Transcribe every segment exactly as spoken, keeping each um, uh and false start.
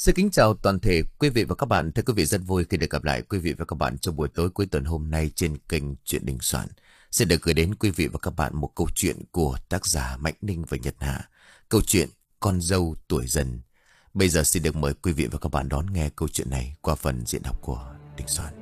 Xin kính chào toàn thể quý vị và các bạn. Thưa quý vị, rất vui khi được gặp lại quý vị và các bạn trong buổi tối cuối tuần hôm nay trên kênh Chuyện Đình Soạn. Sẽ được gửi đến quý vị và các bạn một câu chuyện của tác giả Mạnh Ninh và Nhật Hà. Câu chuyện Con dâu tuổi dần. Bây giờ xin được mời quý vị và các bạn đón nghe câu chuyện này qua phần diễn đọc của Đình Soạn.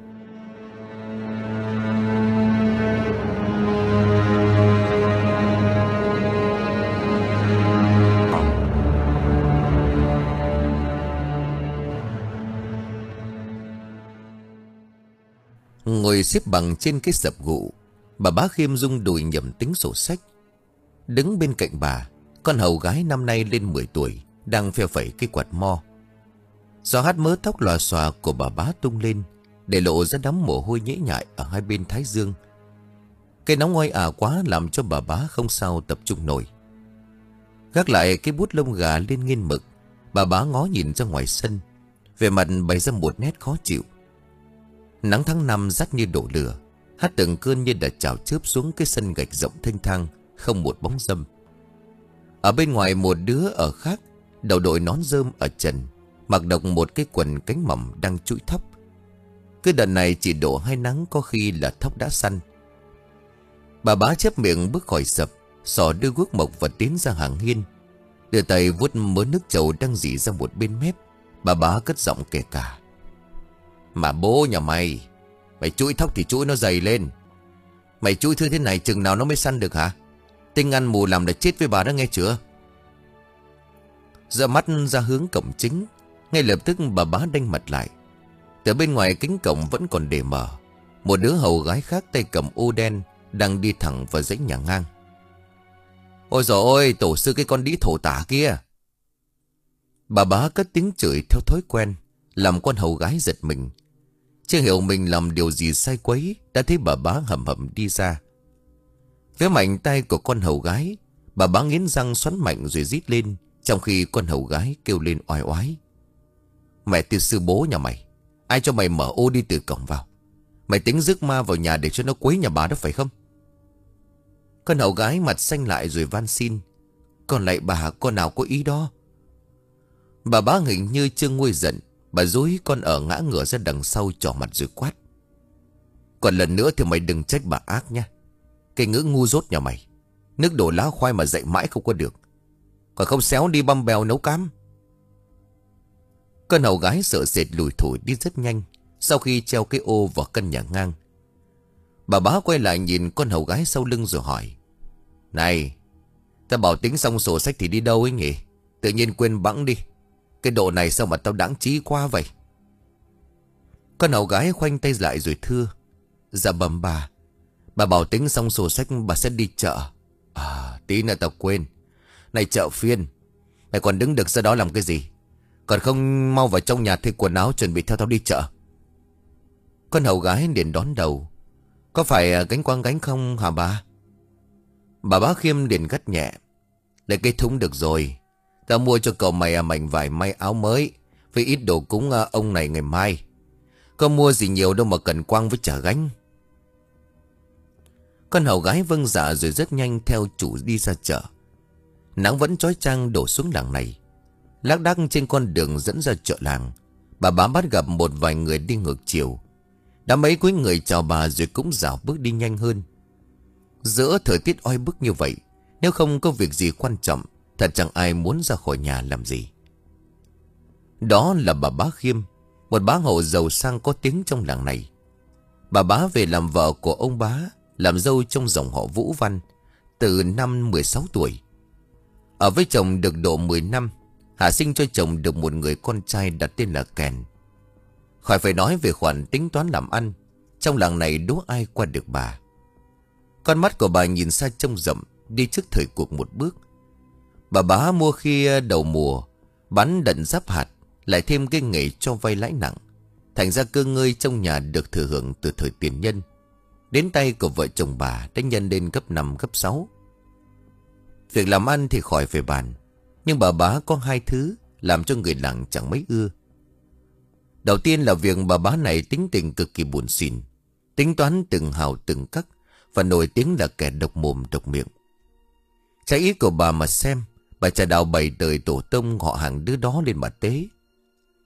Ngồi xếp bằng trên cái sập gụ, bà bá Khiêm rung đùi nhẩm tính sổ sách. Đứng bên cạnh bà, con hầu gái năm nay lên mười tuổi, đang phe phẩy cái quạt mo. Gió hát mớ tóc lòa xòa của bà bá tung lên, để lộ ra đám mồ hôi nhễ nhại ở hai bên thái dương. Cái nóng oi ả quá làm cho bà bá không sao tập trung nổi. Gác lại cái bút lông gà lên nghiên mực, bà bá ngó nhìn ra ngoài sân, vẻ mặt bày ra một nét khó chịu. Nắng tháng năm rát như đổ lửa, hát từng cơn như đã trào chớp xuống cái sân gạch rộng thênh thang, không một bóng râm. Ở bên ngoài một đứa ở khác, đầu đội nón rơm ở trần, mặc độc một cái quần cánh mỏng đang trũi thóc. Cứ đợt này chỉ đổ hai nắng, có khi là thóc đã săn. Bà bá chép miệng bước khỏi sập, xỏ đưa guốc mộc và tiến ra hàng hiên, đưa tay vuốt mớ nước trầu đang rỉ ra một bên mép. Bà bá cất giọng kể cả: Mà bố nhà mày, mày chũi thóc thì chũi nó dày lên. Mày chũi thư thế này chừng nào nó mới săn được hả? Tinh ăn mù làm đã chết với bà đó, nghe chưa? Dựa mắt ra hướng cổng chính, ngay lập tức bà bá đanh mặt lại. Từ bên ngoài cánh cổng vẫn còn để mở, một đứa hầu gái khác tay cầm ô đen đang đi thẳng vào dãy nhà ngang. Ôi dồi ôi, tổ sư cái con đĩ thổ tả kia! Bà bá cất tiếng chửi theo thói quen, làm con hầu gái giật mình. Chưa hiểu mình làm điều gì sai quấy, đã thấy bà bá hầm hầm đi ra. Với mạnh tay của con hầu gái, bà bá nghiến răng xoắn mạnh rồi rít lên, trong khi con hầu gái kêu lên oai oái: Mẹ tiêu sư bố nhà mày, ai cho mày mở ô đi từ cổng vào? Mày tính rước ma vào nhà để cho nó quấy nhà bà đó phải không? Con hầu gái mặt xanh lại rồi van xin: Còn lại bà, con nào có ý đó. Bà bá hình như chưa nguôi giận, bà dối con ở ngã ngửa ra đằng sau trỏ mặt rồi quát: Còn lần nữa thì mày đừng trách bà ác nha. Cái ngữ ngu dốt nhà mày, nước đổ lá khoai mà dạy mãi không có được, còn không xéo đi băm bèo nấu cám. Con hầu gái sợ sệt lùi thủi đi rất nhanh. Sau khi treo cái ô vào căn nhà ngang, bà bá quay lại nhìn con hầu gái sau lưng rồi hỏi: Này, ta bảo tính xong sổ sách thì đi đâu ấy nhỉ? Tự nhiên quên bẵng đi. Cái độ này sao mà tao đáng trí quá vậy? Con hầu gái khoanh tay lại rồi thưa: Dạ bẩm bà, bà bảo tính xong sổ sách bà sẽ đi chợ. À, tí nữa tao quên. Này chợ phiên, mày còn đứng được ra đó làm cái gì? Còn không mau vào trong nhà thay quần áo chuẩn bị theo tao đi chợ. Con hầu gái liền đón đầu: Có phải gánh quang gánh không hả bà? Bà bá Khiêm liền gắt nhẹ: Lấy cái thúng được rồi. Tao mua cho cậu mày mảnh vải may áo mới, với ít đồ cúng ông này ngày mai. Có mua gì nhiều đâu mà cần quang với chả gánh. Con hầu gái vâng dạ rồi rất nhanh theo chủ đi ra chợ. Nắng vẫn chói chang đổ xuống làng này. Lác đác trên con đường dẫn ra chợ làng, bà bá bắt gặp một vài người đi ngược chiều. Đã mấy cuối người chào bà rồi cũng rảo bước đi nhanh hơn. Giữa thời tiết oi bức như vậy, nếu không có việc gì quan trọng, thật chẳng ai muốn ra khỏi nhà làm gì. Đó là bà bá Khiêm, một bá hộ giàu sang có tiếng trong làng này. Bà bá về làm vợ của ông bá, làm dâu trong dòng họ Vũ Văn từ năm mười sáu tuổi. Ở với chồng được độ mười năm, hạ sinh cho chồng được một người con trai đặt tên là Kèn. Khỏi phải nói về khoản tính toán làm ăn, trong làng này đố ai qua được bà. Con mắt của bà nhìn xa trông rộng, đi trước thời cuộc một bước. Bà bá mua khi đầu mùa, bán đận giáp hạt, lại thêm cái nghề cho vay lãi nặng. Thành ra cơ ngơi trong nhà được thừa hưởng từ thời tiền nhân. Đến tay của vợ chồng bà đã nhân lên gấp năm gấp sáu. Việc làm ăn thì khỏi phải bàn, nhưng bà bá có hai thứ làm cho người làng chẳng mấy ưa. Đầu tiên là việc bà bá này tính tình cực kỳ buồn xỉn, tính toán từng hào từng cắc, và nổi tiếng là kẻ độc mồm độc miệng. Trái ý của bà mà xem, bà chả đào bày đời tổ tông họ hàng đứa đó lên mà tế.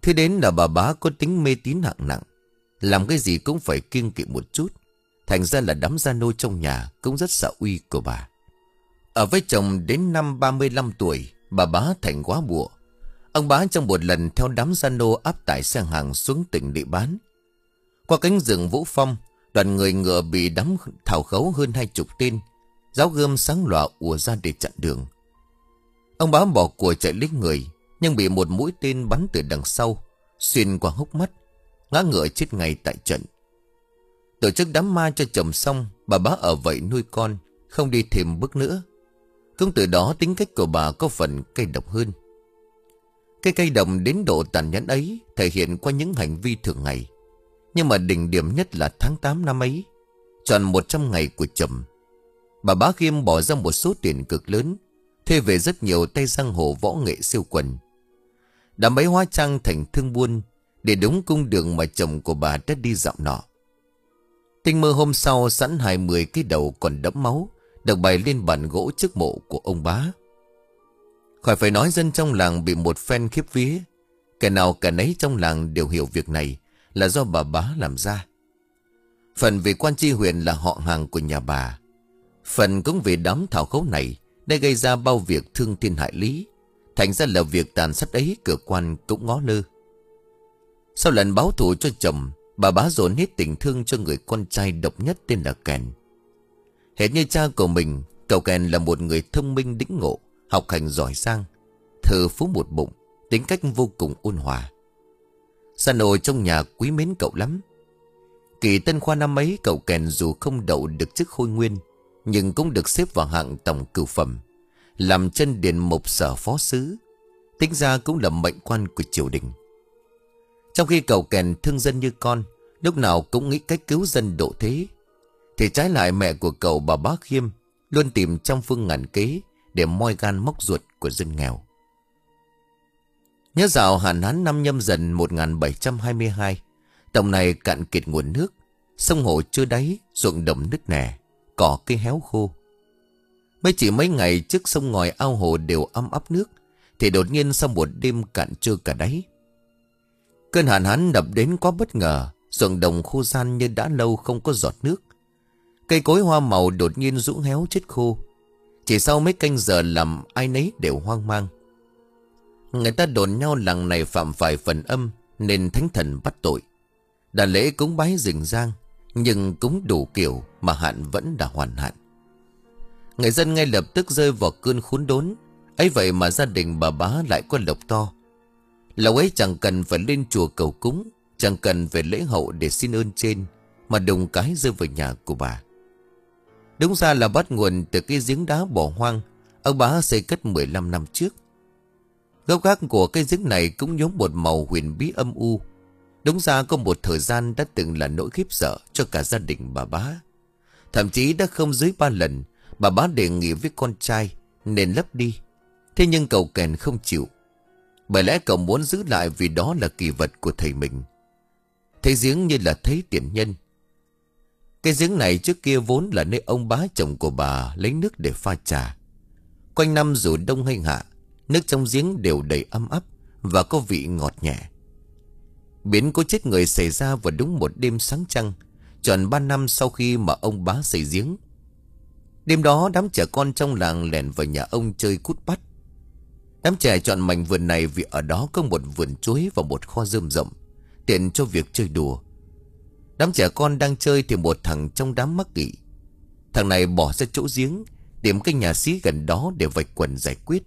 Thứ đến là bà bá có tính mê tín hạng nặng, làm cái gì cũng phải kiêng kỵ một chút. Thành ra là đám gia nô trong nhà cũng rất sợ uy của bà. Ở với chồng đến năm ba mươi lăm tuổi, bà bá thành quá bụa. Ông bá trong một lần theo đám gia nô áp tải xe hàng xuống tỉnh để bán. Qua cánh rừng Vũ Phong, đoàn người ngựa bị đám thảo khấu hơn hai chục tên, giáo gươm sáng lòa ùa ra để chặn đường. Ông bá bỏ của chạy lấy người, nhưng bị một mũi tên bắn từ đằng sau, xuyên qua hốc mắt, ngã ngựa chết ngay tại trận. Tổ chức đám ma cho chồng xong, bà bá ở vậy nuôi con, không đi thêm bước nữa. Cũng từ đó tính cách của bà có phần cay độc hơn. Cái cay độc đến độ tàn nhẫn ấy thể hiện qua những hành vi thường ngày. Nhưng mà đỉnh điểm nhất là tháng tám năm ấy, tròn một trăm ngày của chồng, bà bá Khiêm bỏ ra một số tiền cực lớn, thuê về rất nhiều tay giang hồ võ nghệ siêu quần. Đã mấy hóa trang thành thương buôn để đúng cung đường mà chồng của bà đã đi dạo nọ. Tinh mơ hôm sau, sẵn hai mươi cái đầu còn đẫm máu được bày lên bàn gỗ trước mộ của ông bá. Khỏi phải nói, dân trong làng bị một phen khiếp vía. Kẻ nào cả nấy trong làng đều hiểu việc này là do bà bá làm ra. Phần vì quan tri huyện là họ hàng của nhà bà, phần cũng vì đám thảo khấu này đã gây ra bao việc thương thiên hại lý. Thành ra là việc tàn sát ấy cửa quan cũng ngó lơ. Sau lần báo thù cho chồng, bà bá dồn hết tình thương cho người con trai độc nhất tên là Kèn. Hệt như cha của mình, cậu Kèn là một người thông minh đĩnh ngộ, học hành giỏi giang, thơ phú một bụng, tính cách vô cùng ôn hòa. Sa nô trong nhà quý mến cậu lắm. Kỳ tân khoa năm ấy, cậu Kèn dù không đậu được chức khôi nguyên, nhưng cũng được xếp vào hạng tổng cửu phẩm, làm chân điền mục sở phó sứ. Tính ra cũng là mệnh quan của triều đình. Trong khi cậu Kèn thương dân như con, lúc nào cũng nghĩ cách cứu dân độ thế, thì trái lại mẹ của cậu, bà bá Khiêm, luôn tìm trăm phương ngàn kế để moi gan móc ruột của dân nghèo. Nhớ dạo hạn hán năm Nhâm Dần một nghìn bảy trăm hai mươi hai, tổng này cạn kiệt nguồn nước, sông hồ chưa đáy, ruộng đồng nứt nẻ, cỏ cây héo khô. Mới chỉ mấy ngày trước sông ngòi ao hồ đều ấm áp nước, thì đột nhiên sau một đêm cạn trơ cả đáy. Cơn hạn hán đập đến quá bất ngờ, ruộng đồng khô ran như đã lâu không có giọt nước. Cây cối hoa màu đột nhiên rũ héo chết khô. Chỉ sau mấy canh giờ làm ai nấy đều hoang mang. Người ta đồn nhau làng này phạm phải phần âm nên thánh thần bắt tội. Đàn lễ cúng bái rình rang, nhưng cúng đủ kiểu mà hạn vẫn đã hoàn hạn. Người dân ngay lập tức rơi vào cơn khốn đốn. Ấy vậy mà gia đình bà bá lại có lộc to. Lộc ấy chẳng cần phải lên chùa cầu cúng, chẳng cần phải lễ hậu để xin ơn trên, mà đùng cái rơi vào nhà của bà. Đúng ra là bắt nguồn từ cái giếng đá bỏ hoang ông bá xây cất mười lăm năm trước. Gốc gác của cái giếng này cũng nhốm một màu huyền bí âm u. Đúng ra có một thời gian đã từng là nỗi khiếp sợ cho cả gia đình bà bá. Thậm chí đã không dưới ba lần bà bá đề nghị với con trai nên lấp đi. Thế nhưng cậu Kèn không chịu. Bởi lẽ cậu muốn giữ lại vì đó là kỳ vật của thầy mình. Thấy giếng như là thấy tiền nhân. Cái giếng này trước kia vốn là nơi ông bá chồng của bà lấy nước để pha trà. Quanh năm dù đông hay hạ, nước trong giếng đều đầy ấm áp và có vị ngọt nhẹ. Biến cố chết người xảy ra vào đúng một đêm sáng trăng, tròn ba năm sau khi mà ông bá xây giếng. Đêm đó đám trẻ con trong làng lẻn vào nhà ông chơi cút bắt. Đám trẻ chọn mảnh vườn này vì ở đó có một vườn chuối và một kho rơm rộng, tiện cho việc chơi đùa. Đám trẻ con đang chơi thì một thằng trong đám mắc kỵ. Thằng này bỏ ra chỗ giếng, tìm cái nhà xí gần đó để vạch quần giải quyết.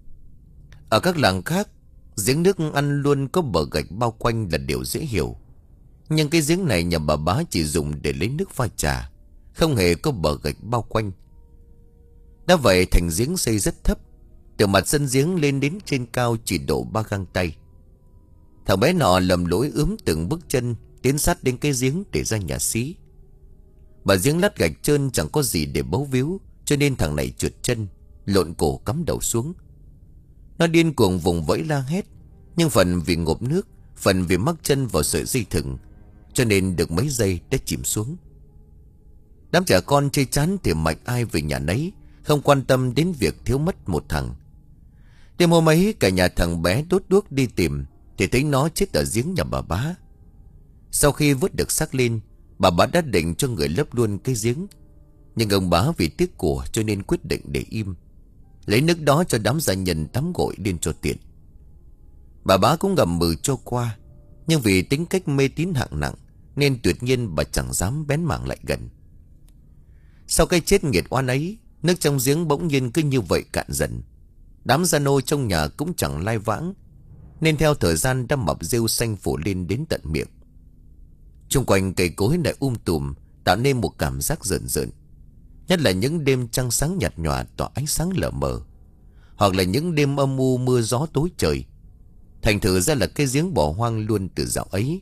Ở các làng khác, giếng nước ăn luôn có bờ gạch bao quanh là điều dễ hiểu. Nhưng cái giếng này nhà bà bá chỉ dùng để lấy nước pha trà, không hề có bờ gạch bao quanh. Đã vậy thành giếng xây rất thấp, từ mặt sân giếng lên đến trên cao chỉ độ ba găng tay. Thằng bé nọ lầm lỗi ướm từng bước chân tiến sát đến cái giếng để ra nhà xí. Bà giếng lát gạch trơn chẳng có gì để bấu víu, cho nên thằng này trượt chân, lộn cổ cắm đầu xuống. Nó điên cuồng vùng vẫy la hét, nhưng phần vì ngộp nước, phần vì mắc chân vào sợi dây thừng, cho nên được mấy giây đã chìm xuống. Đám trẻ con chơi chán thì mạch ai về nhà nấy, không quan tâm đến việc thiếu mất một thằng. Đêm hôm ấy cả nhà thằng bé đốt đuốc đi tìm, thì thấy nó chết ở giếng nhà bà bá. Sau khi vớt được xác lên, bà bá đã định cho người lấp luôn cái giếng. Nhưng ông bá vì tiếc của cho nên quyết định để im, lấy nước đó cho đám gia nhân tắm gội lên cho tiện. Bà bá cũng ngầm mừ cho qua, nhưng vì tính cách mê tín hạng nặng nên tuyệt nhiên bà chẳng dám bén mảng lại gần. Sau cái chết nghiệt oan ấy, nước trong giếng bỗng nhiên cứ như vậy cạn dần. Đám gia nô trong nhà cũng chẳng lai vãng, nên theo thời gian đã mọc rêu xanh phủ lên đến tận miệng. Xung quanh cây cối lại um tùm, tạo nên một cảm giác rợn rợn. Nhất là những đêm trăng sáng nhạt nhòa tỏa ánh sáng lờ mờ, hoặc là những đêm âm u mưa gió tối trời. Thành thử ra là cái giếng bỏ hoang luôn từ dạo ấy.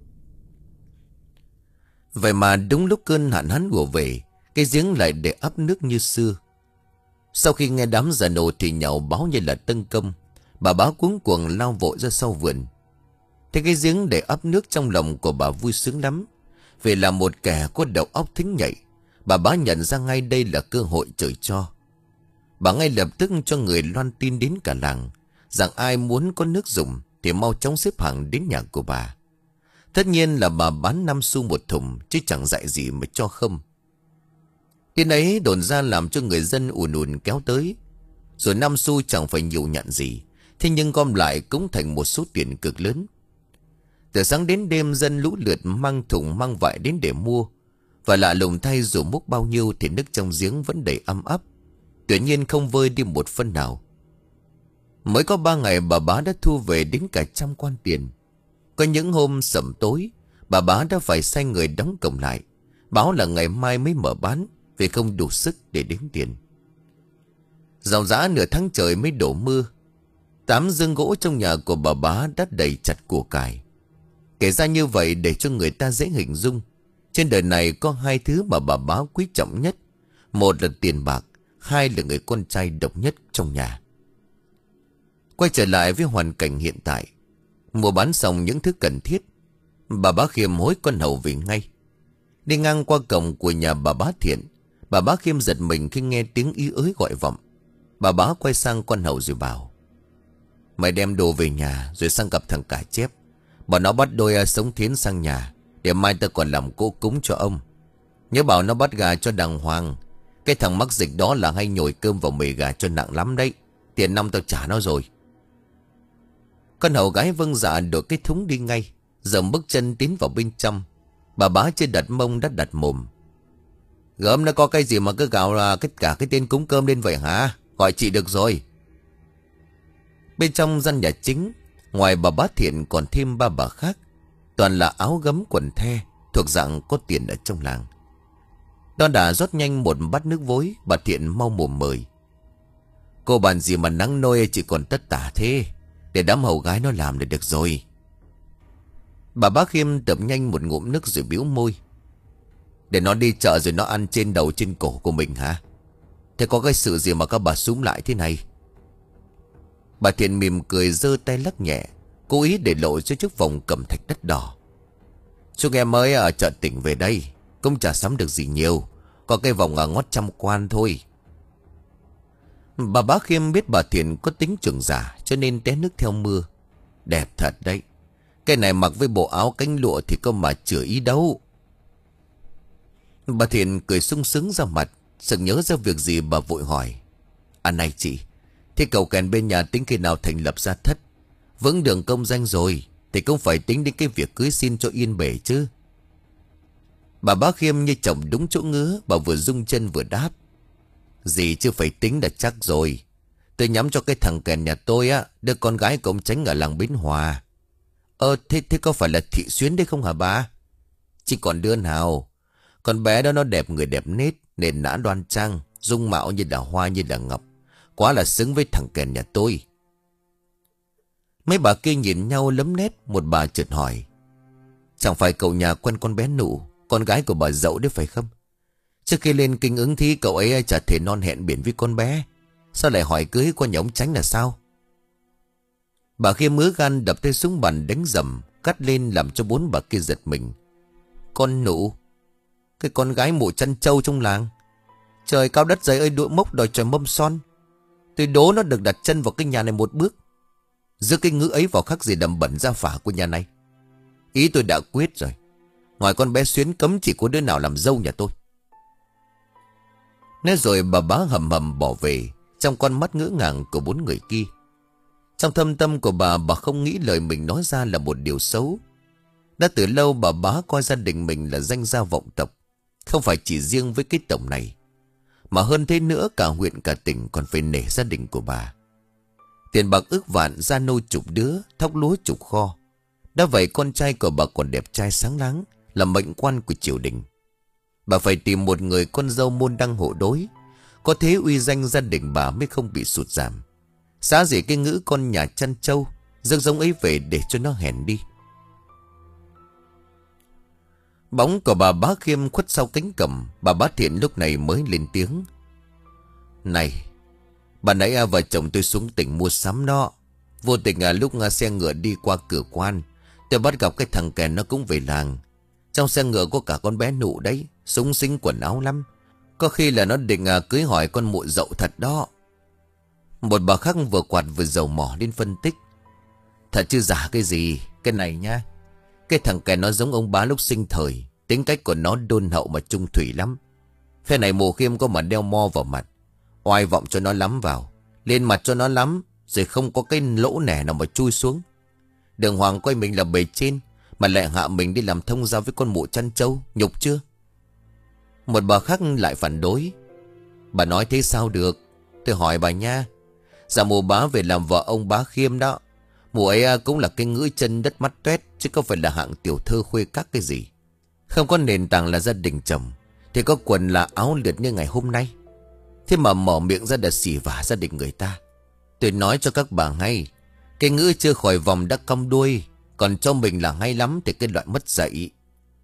Vậy mà đúng lúc cơn hạn hán ùa về, cái giếng lại để ắp nước như xưa. Sau khi nghe đám già nô thì nhậu báo như là tân công, bà bá cuống cuồng lao vội ra sau vườn. Thế cái giếng để ắp nước trong lòng của bà vui sướng lắm. Vì là một kẻ có đầu óc thính nhạy, bà bá nhận ra ngay đây là cơ hội trời cho. Bà ngay lập tức cho người loan tin đến cả làng rằng ai muốn có nước dùng thì mau chóng xếp hàng đến nhà của bà. Tất nhiên là bà bán năm xu một thùng, chứ chẳng dạy gì mà cho không. Tin ấy đồn ra làm cho người dân ùn ùn kéo tới. Rồi năm xu chẳng phải nhiều nhận gì, thế nhưng gom lại cũng thành một số tiền cực lớn. Từ sáng đến đêm dân lũ lượt mang thùng mang vải đến để mua. Và lạ lùng thay dù múc bao nhiêu thì nước trong giếng vẫn đầy ăm ắp, tuyệt nhiên không vơi đi một phân nào. Mới có ba ngày bà bá đã thu về đến cả trăm quan tiền. Có những hôm sẩm tối, bà bá đã phải sai người đóng cổng lại, báo là ngày mai mới mở bán, vì không đủ sức để đếm tiền. Dòng dã nửa tháng trời mới đổ mưa. Tám giường gỗ trong nhà của bà bá đã đầy chặt của cải. Kể ra như vậy để cho người ta dễ hình dung, trên đời này có hai thứ mà bà bá quý trọng nhất. Một là tiền bạc, hai là người con trai độc nhất trong nhà. Quay trở lại với hoàn cảnh hiện tại, mua bán xong những thứ cần thiết, bà bá Khiêm hối con hầu về ngay. Đi ngang qua cổng của nhà bà bá Thiện, bà bá Khiêm giật mình khi nghe tiếng ý ới gọi vọng. Bà bá quay sang con hầu rồi bảo: Mày đem đồ về nhà rồi sang gặp thằng Cả Chép. Bọn nó bắt đôi sống thiến sang nhà, để mai ta còn làm cỗ cúng cho ông. Nhớ bảo nó bắt gà cho đàng hoàng. Cái thằng mắc dịch đó là hay nhồi cơm vào mề gà cho nặng lắm đấy. Tiền năm tao trả nó rồi. Con hầu gái vâng dạ đổi cái thúng đi ngay, dầm bước chân tiến vào bên trong. Bà bá chưa đặt mông đã đặt mồm: Gớm nó có cái gì mà cứ gào là tất cả cái tên cúng cơm lên vậy hả? Gọi chị được rồi. Bên trong gian nhà chính, ngoài bà bá Thiện còn thêm ba bà khác, toàn là áo gấm quần the, thuộc dạng có tiền ở trong làng. Đon đà rót nhanh một bát nước vối, bà Thiện mau mồm mời: Cô bàn gì mà nắng nôi chỉ còn tất tả thế, để đám hầu gái nó làm là được rồi. Bà bá Khiêm tập nhanh một ngụm nước rồi bĩu môi: Để nó đi chợ rồi nó ăn trên đầu trên cổ của mình hả? Thế có cái sự gì mà các bà súm lại thế này? Bà Thiện mỉm cười giơ tay lắc nhẹ, cố ý để lộ cho chiếc vòng cẩm thạch đất đỏ. Chúng em mới ở chợ tỉnh về đây, cũng chả sắm được gì nhiều, có cái vòng ở ngót trăm quan thôi. Bà bá Khiêm biết bà Thiện có tính trưởng giả, cho nên té nước theo mưa: Đẹp thật đấy. Cái này mặc với bộ áo cánh lụa thì có mà chữa ý đâu. Bà Thiện cười sung sướng ra mặt, sực nhớ ra việc gì bà vội hỏi: À này chị, thế cậu kèn bên nhà tính khi nào thành lập gia thất, vững đường công danh rồi, thì cũng phải tính đến cái việc cưới xin cho yên bề chứ. Bà bá Khiêm như chồng đúng chỗ ngứa, bà vừa rung chân vừa đáp: Gì chứ phải tính là chắc rồi. Tôi nhắm cho cái thằng kèn nhà tôi á, đứa con gái của ông Chánh ở làng Bến Hòa. Ờ thế, thế có phải là Thị Xuyến đấy không hả bà? Chỉ còn đứa nào. Con bé đó nó đẹp người đẹp nết, nền nã đoan trang, dung mạo như là hoa như là ngọc, quá là xứng với thằng kèn nhà tôi. Mấy bà kia nhìn nhau lấm nét. Một bà chợt hỏi: Chẳng phải cậu nhà quen con bé Nụ, con gái của bà Dậu đấy phải không? Trước khi lên kinh ứng thi cậu ấy chả thể non hẹn biển với con bé, sao lại hỏi cưới qua nhà ông Chánh là sao? Bà kia mứa gan đập tay xuống bàn đánh dầm, cắt lên làm cho bốn bà kia giật mình. Con Nụ? Cái con gái mụ chăn trâu trong làng. Trời cao đất dày ơi, đũa mốc đòi trời mâm son. Tôi đố nó được đặt chân vào cái nhà này một bước. Giữa cái ngữ ấy vào khắc gì đầm bẩn gia phả của nhà này. Ý tôi đã quyết rồi. Ngoài con bé Xuyến cấm chỉ có đứa nào làm dâu nhà tôi. Nói rồi bà bá hầm hầm bỏ về, trong con mắt ngỡ ngàng của bốn người kia. Trong thâm tâm của bà, bà không nghĩ lời mình nói ra là một điều xấu. Đã từ lâu bà bá coi gia đình mình là danh gia vọng tộc. Không phải chỉ riêng với cái tổng này, mà hơn thế nữa cả huyện cả tỉnh còn phải nể gia đình của bà. Tiền bạc ước vạn, gia nô chục đứa, thóc lúa chục kho. Đã vậy con trai của bà còn đẹp trai sáng láng, là mệnh quan của triều đình. Bà phải tìm một người con dâu môn đăng hộ đối, có thế uy danh gia đình bà mới không bị sụt giảm. Xá gì cái ngữ con nhà chăn trâu, rước giống ấy về để cho nó hèn đi. Bóng của bà Bá Khiêm khuất sau cánh cẩm. Bà Bá Thiện lúc này mới lên tiếng. Này, bà nãy à, vợ chồng tôi xuống tỉnh mua sắm đó. Vô tình à, lúc à, xe ngựa đi qua cửa quan, tôi bắt gặp cái thằng kẻ nó cũng về làng. Trong xe ngựa có cả con bé nụ đấy, súng xính quần áo lắm. Có khi là nó định à, cưới hỏi con muội dậu thật đó. Một bà khác vừa quạt vừa dầu mỏ lên phân tích. Thật chứ giả cái gì. Cái này nha, cái thằng kẻ nó giống ông Bá lúc sinh thời. Tính cách của nó đôn hậu mà trung thủy lắm. Phe này Mộ Khiêm có mà đeo mo vào mặt, oai vọng cho nó lắm vào, lên mặt cho nó lắm, rồi không có cái lỗ nẻ nào mà chui xuống. Đường Hoàng coi mình là bề trên, mà lại hạ mình đi làm thông giao với con mụ chăn trâu, nhục chưa? Một bà khác lại phản đối. Bà nói thế sao được? Tôi hỏi bà nha. Dạ mụ Bá về làm vợ ông Bá Khiêm đó. Mụ ấy cũng là cái ngữ chân đất mắt toét, chứ không phải là hạng tiểu thơ khuê các cái gì. Không có nền tảng là gia đình chồng, thì có quần là áo liệt như ngày hôm nay. Thế mà mở miệng ra để xỉ vả gia đình người ta. Tôi nói cho các bà ngay, cái ngữ chưa khỏi vòng đã cong đuôi, còn cho mình là hay lắm thì cái loại mất dạy.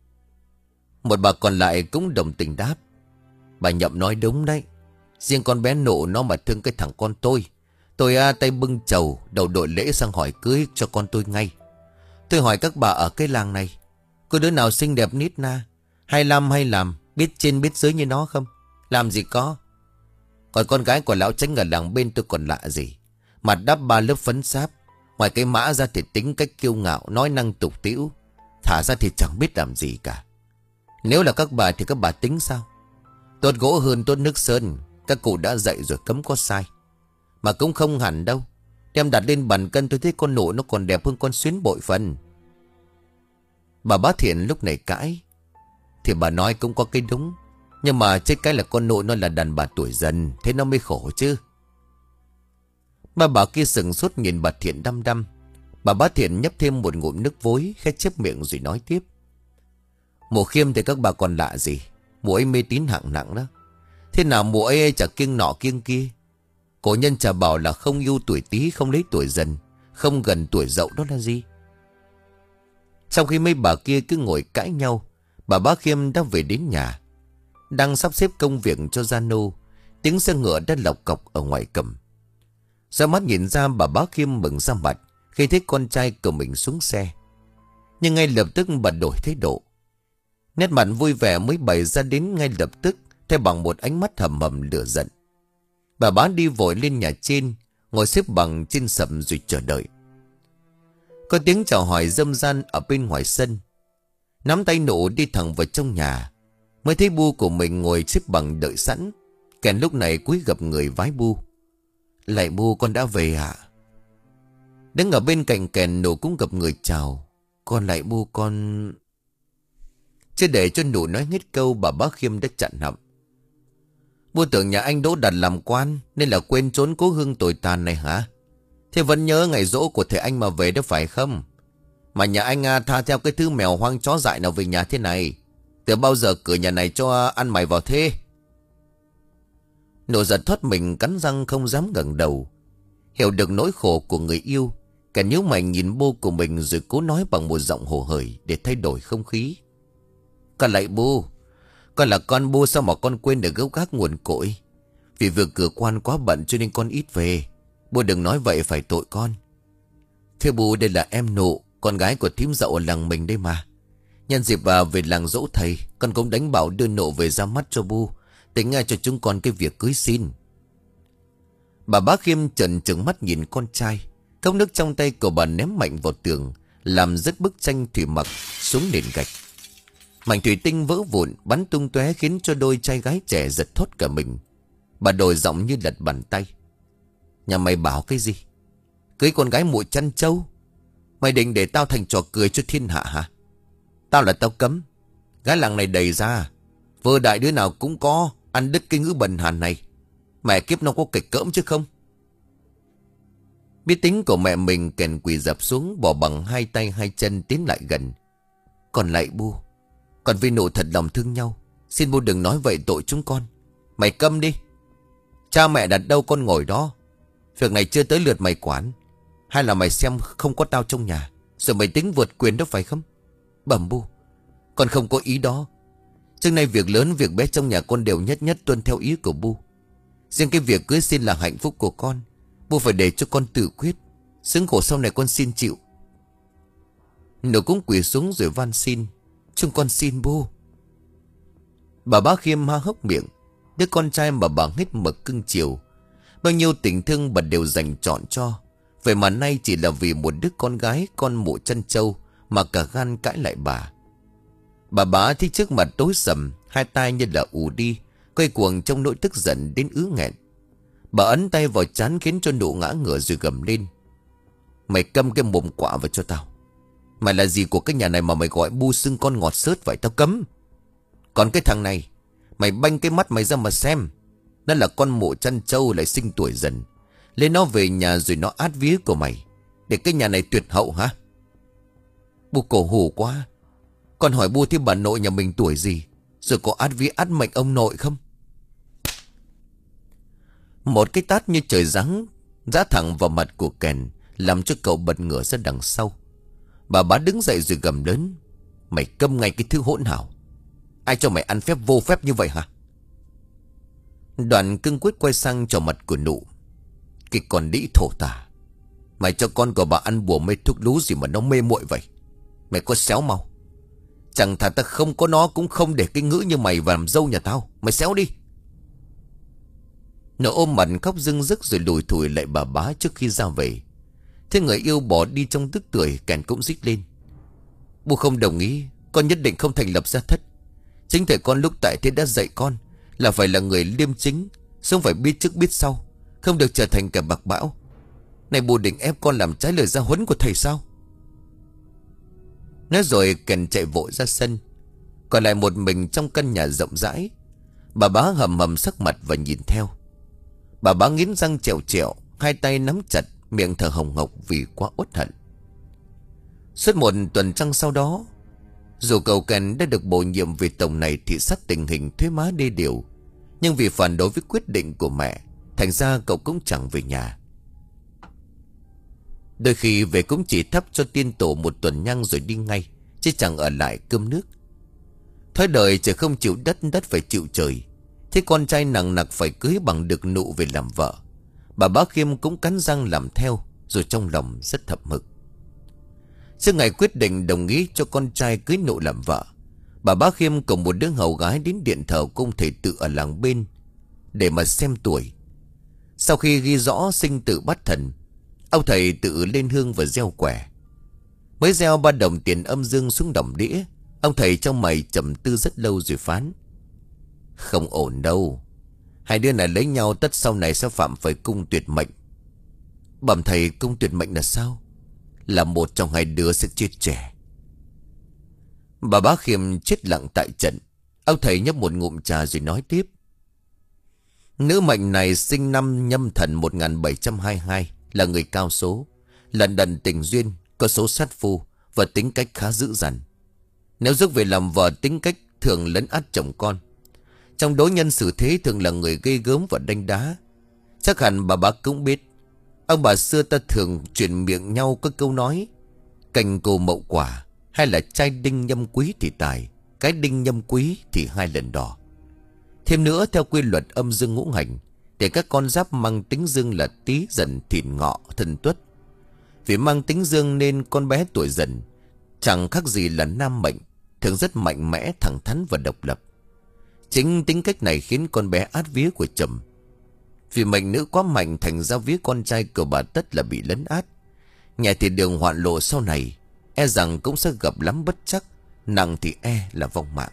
Một bà còn lại cũng đồng tình đáp. Bà Nhậm nói đúng đấy. Riêng con bé Nộ nó mà thương cái thằng con tôi, tôi à, tay bưng chầu đầu đội lễ sang hỏi cưới cho con tôi ngay. Tôi hỏi các bà ở cái làng này, có đứa nào xinh đẹp nít na, hay làm hay làm, biết trên biết dưới như nó không? Làm gì có. Còn con gái của lão Chánh ở làng bên tôi còn lạ gì. Mặt đắp ba lớp phấn sáp, ngoài cái mã ra thì tính cách kiêu ngạo, nói năng tục tĩu, thả ra thì chẳng biết làm gì cả. Nếu là các bà thì các bà tính sao? Tốt gỗ hơn tốt nước sơn, các cụ đã dạy rồi cấm có sai. Mà cũng không hẳn đâu. Đem đặt lên bàn cân tôi thấy con Nộ nó còn đẹp hơn con Xuyến bội phần. Bà Bá Thiện lúc này cãi. Thì bà nói cũng có cái đúng, nhưng mà chết cái là con Nộ nó là đàn bà tuổi dần, thế nó mới khổ chứ. Bà bà kia sừng sốt nhìn bà Thiện đăm đăm. Bà Bá Thiện nhấp thêm một ngụm nước vối, khẽ chép miệng rồi nói tiếp. Mụ Khiêm thì các bà còn lạ gì. Mụ ấy mê tín hạng nặng đó. Thế nào mụ ấy chả kiêng nọ kiêng kia. Cổ nhân chả bảo là không yêu tuổi Tý, không lấy tuổi Dần, không gần tuổi Dậu đó là gì. Trong khi mấy bà kia cứ ngồi cãi nhau, bà Bá Khiêm đã về đến nhà, đang sắp xếp công việc cho gia nô. Tiếng xe ngựa đã lộc cọc ở ngoài cổng. Ra mắt nhìn ra, bà Bá Khiêm mừng ra mặt khi thấy con trai của mình xuống xe. Nhưng ngay lập tức bà đổi thái độ. Nét mặt vui vẻ mới bày ra đến ngay lập tức, theo bằng một ánh mắt hầm hầm lửa giận. Bà Bá đi vội lên nhà trên, ngồi xếp bằng trên sầm rồi chờ đợi. Có tiếng chào hỏi râm ran ở bên ngoài sân. Nắm tay Nụ đi thẳng vào trong nhà, mới thấy Bu của mình ngồi xếp bằng đợi sẵn. Kèn lúc này cúi gập người vái Bu. Lạy Bu, con đã về ạ. Đứng ở bên cạnh Kèn, Nụ cũng gập người chào. Con lạy Bu, con... Chưa để cho Nụ nói hết câu, bà Bá Khiêm đã chặn họng. Bu tưởng nhà anh Đỗ Đạt làm quan nên là quên trốn cố hương tồi tàn này hả? Thế vẫn nhớ ngày giỗ của thầy anh mà về đó phải không? Mà nhà anh à, tha theo cái thứ mèo hoang chó dại nào về nhà thế này? Từ bao giờ cửa nhà này cho ăn mày vào thế? Nụ giật thoát mình, cắn răng không dám ngẩng đầu. Hiểu được nỗi khổ của người yêu, cả nhíu mày nhìn Bu của mình rồi cố nói bằng một giọng hồ hởi để thay đổi không khí. Con lại Bu, con là con Bu, sao mà con quên được gốc gác nguồn cội? Vì việc cửa quan quá bận cho nên con ít về. Bu đừng nói vậy, phải tội con. Thưa Bu, đây là em Nụ, con gái của thím Dậu ở làng mình đây mà. Nhân dịp vào về làng dỗ thầy, con cũng đánh bảo đưa Nụ về ra mắt cho Bu, tính ngay cho chúng con cái việc cưới xin. Bà Bá Khiêm trợn trừng mắt nhìn con trai, Cốc nước trong tay của bà ném mạnh vào tường, làm rớt bức tranh thủy mặc xuống nền gạch. Mảnh thủy tinh vỡ vụn bắn tung tóe, khiến cho đôi trai gái trẻ giật thốt cả mình. Bà đổi giọng như lật bàn tay: Nhà mày bảo cái gì? Cưới con gái mụ chăn trâu? Mày định để tao thành trò cười cho thiên hạ hả? Tao là tao cấm. Gái làng này đầy ra, vơ đại đứa nào cũng có, ăn đứt cái ngữ bần hàn này. Mẹ kiếp nó có kịch cỡm chứ không. Biết tính của mẹ mình, kèn quỳ dập xuống, bỏ bằng hai tay hai chân tiến lại gần. Còn lại bu, còn vì nụ thật lòng thương nhau, xin bu đừng nói vậy tội chúng con. Mày câm đi. Cha mẹ đặt đâu con ngồi đó. Việc này chưa tới lượt mày quản. Hay là mày xem không có tao trong nhà, rồi mày tính vượt quyền đó phải không? Bẩm bu, con không có ý đó. Trước nay việc lớn việc bé trong nhà con đều nhất nhất tuân theo ý của bu. Riêng cái việc cưới xin là hạnh phúc của con, bu phải để cho con tự quyết. Xứng khổ sau này con xin chịu. Nó cũng quỳ xuống rồi van xin: Chúng con xin bu. Bà Bá Khiêm há hốc miệng. Đứa con trai mà bà hết mực cưng chiều, bao nhiêu tình thương bà đều dành trọn cho. Vậy mà nay chỉ là vì một đứa con gái, con mụ chân trâu, mà cả gan cãi lại bà. Bà Bá thì trước mặt tối sầm, hai tay như là ù đi, quay cuồng trong nỗi tức giận đến ứ nghẹn. Bà ấn tay vào trán khiến cho nụ ngã ngửa rồi gầm lên: Mày câm cái mồm quạ vào cho tao. Mày là gì của cái nhà này mà mày gọi bu xưng con ngọt xớt vậy? Tao cấm. Còn cái thằng này, mày banh cái mắt mày ra mà xem. Nó là con mụ chăn trâu lại sinh tuổi dần. Lên nó về nhà rồi nó át vía của mày, để cái nhà này tuyệt hậu hả? Bu cổ hủ quá. Con hỏi bu thì bà nội nhà mình tuổi gì, rồi có át vía át mệnh ông nội không? Một cái tát như trời giáng giã thẳng vào mặt của Kèn, làm cho cậu bật ngửa ra đằng sau. Bà Bá đứng dậy rồi gầm lớn: Mày câm ngay cái thứ hỗn hào. Ai cho mày ăn phép vô phép như vậy hả? Đoạn cương quyết quay sang trò mặt của nụ: Cái con đĩ thổ tả, mày cho con của bà ăn bùa mê thuốc lú gì mà nó mê muội vậy? Mày có xéo mau. Chẳng thà ta không có nó cũng không để cái ngữ như mày vào làm dâu nhà tao. Mày xéo đi. Nó ôm mặt khóc rưng rức rồi lùi thủi lại bà Bá trước khi ra về. Thế người yêu bỏ đi trong tức tuổi, Kèn cũng rít lên: Bu không đồng ý. Con nhất định không thành lập gia thất. Chính thầy con lúc tại thế đã dạy con là phải là người liêm chính, sống phải biết trước biết sau, không được trở thành kẻ bạc bão. Này bu định ép con làm trái lời gia huấn của thầy sao? Nói rồi Kèn chạy vội ra sân. Còn lại một mình trong căn nhà rộng rãi. Bà Bá hầm hầm sắc mặt và nhìn theo. Bà Bá nghiến răng trèo trèo, hai tay nắm chặt, miệng thở hồng hộc vì quá uất hận. Suốt một tuần trăng sau đó, dù cậu Kèn đã được bổ nhiệm về tổng này thị sát tình hình thuế má đê điều, nhưng vì phản đối với quyết định của mẹ, thành ra cậu cũng chẳng về nhà. Đôi khi về cũng chỉ thắp cho tiên tổ một tuần nhang rồi đi ngay, chứ chẳng ở lại cơm nước. Thói đời trời không chịu đất, đất phải chịu trời. Thế con trai nặng nặc phải cưới bằng được nụ về làm vợ. Bà Bá Khiêm cũng cắn răng làm theo, rồi trong lòng rất thập mực. Trước ngày quyết định đồng ý cho con trai cưới nụ làm vợ, bà Bá Khiêm cùng một đứa hầu gái đến điện thờ cung thầy tự ở làng bên để mà xem tuổi. Sau khi ghi rõ sinh tử bát thần, ông thầy tự lên hương và gieo quẻ. Mới gieo ba đồng tiền âm dương xuống đồng đĩa, ông thầy trong mày trầm tư rất lâu rồi phán: Không ổn đâu. Hai đứa này lấy nhau tất sau này sẽ phạm phải cung tuyệt mệnh. Bẩm thầy, cung tuyệt mệnh là sao? Là một trong hai đứa sẽ chết trẻ. Bà Bá Khiêm chết lặng tại trận. Ông thầy nhấp một ngụm trà rồi nói tiếp: Nữ mệnh này sinh năm Nhâm Thần một nghìn bảy trăm hai mươi hai, là người cao số, lần đần tình duyên, có số sát phu và tính cách khá dữ dằn. Nếu rước về làm vợ, tính cách thường lấn át chồng con. Trong đối nhân xử thế thường là người gây gớm và đánh đá. Chắc hẳn bà bá cũng biết. Ông bà xưa ta thường truyền miệng nhau có câu nói: cành cồ mậu quả, hay là trai đinh nhâm quý thì tài, cái đinh nhâm quý thì hai lần đỏ. Thêm nữa, theo quy luật âm dương ngũ hành, để các con giáp mang tính dương là Tý, Dần, Thìn, Ngọ, Thân, Tuất. Vì mang tính dương nên con bé tuổi Dần chẳng khác gì là nam mệnh, thường rất mạnh mẽ, thẳng thắn và độc lập. Chính tính cách này khiến con bé át vía của chồng. Vì mệnh nữ quá mạnh, thành ra vía con trai của bà tất là bị lấn át, Nhẹ thì đường hoạn lộ sau này, e rằng cũng sẽ gặp lắm bất trắc, nặng thì e là vong mạng.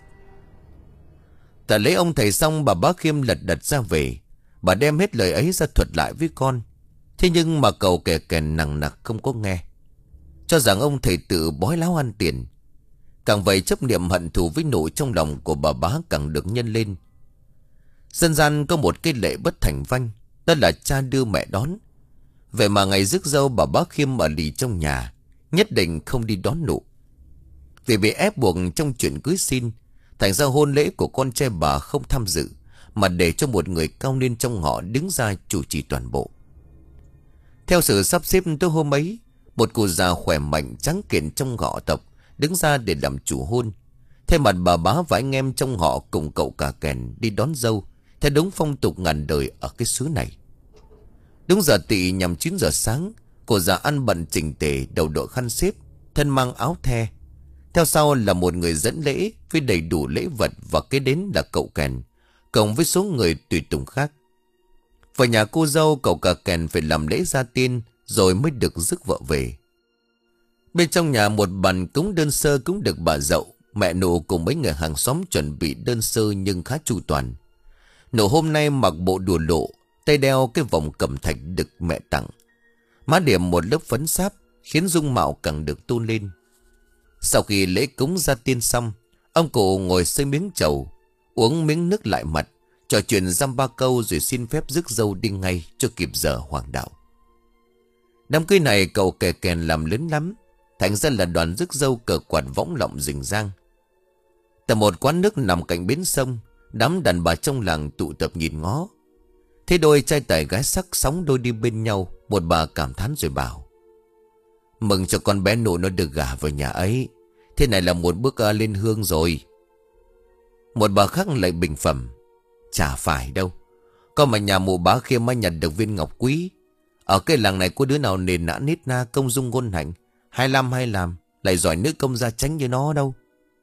Tạ lấy ông thầy xong, bà Bá Khiêm lật đật ra về. Bà đem hết lời ấy ra thuật lại với con. Thế nhưng mà cậu kè kèn nặng nặc không có nghe, cho rằng ông thầy tự bói láo ăn tiền. Càng vậy chấp niệm hận thù với nội trong lòng của bà Bá càng được nhân lên. Dân gian có một cái lệ bất thành văn, đó là cha đưa mẹ đón. Vậy mà ngày rước dâu, bà Bá Khiêm ở lì trong nhà, nhất định không đi đón nụ. Vì bị ép buộc trong chuyện cưới xin, thành ra hôn lễ của con trai bà không tham dự, mà để cho một người cao niên trong họ đứng ra chủ trì toàn bộ. Theo sự sắp xếp tối hôm ấy, một cụ già khỏe mạnh trắng kiện trong họ tộc đứng ra để làm chủ hôn. Thay mặt bà Bá và anh em trong họ cùng cậu cả kèn đi đón dâu theo đúng phong tục ngàn đời ở cái xứ này. Đúng giờ tỵ nhằm chín giờ sáng, cô già ăn bận chỉnh tề, đầu đội khăn xếp, thân mang áo the. Theo sau là một người dẫn lễ với đầy đủ lễ vật, và kế đến là cậu kèn cộng với số người tùy tùng khác. Vào nhà cô dâu, cậu cả kèn phải làm lễ gia tiên rồi mới được rước vợ về. Bên trong nhà một bàn cúng đơn sơ cũng được bà dậu, mẹ Nụ cùng mấy người hàng xóm chuẩn bị đơn sơ nhưng khá chu toàn. Nụ hôm nay mặc bộ đùa lộ, tay đeo cái vòng cẩm thạch được mẹ tặng, má điểm một lớp phấn sáp khiến dung mạo càng được tôn lên. Sau khi lễ cúng gia tiên xong, ông cụ ngồi xơi miếng trầu, uống miếng nước lại mặt, trò chuyện dăm ba câu rồi xin phép rước dâu đi ngay cho kịp giờ hoàng đạo. Đám cưới này cậu kè kèn làm lớn lắm, thành ra là đoàn rước dâu cờ quạt võng lọng rình rang. Tại một quán nước nằm cạnh bến sông, đám đàn bà trong làng tụ tập nhìn ngó. Thế đôi trai tài gái sắc sóng đôi đi bên nhau, một bà cảm thán rồi bảo: mừng cho con bé Nụ nó được gả vào nhà ấy, thế này là một bước uh, lên hương rồi. Một bà khác lại bình phẩm: chả phải đâu, có mà nhà mụ Bá Khiêm mới nhận được viên ngọc quý. Ở cái làng này có đứa nào nền nã nít na công dung ngôn hạnh, hay làm hay làm lại giỏi nữ công gia chánh như nó đâu.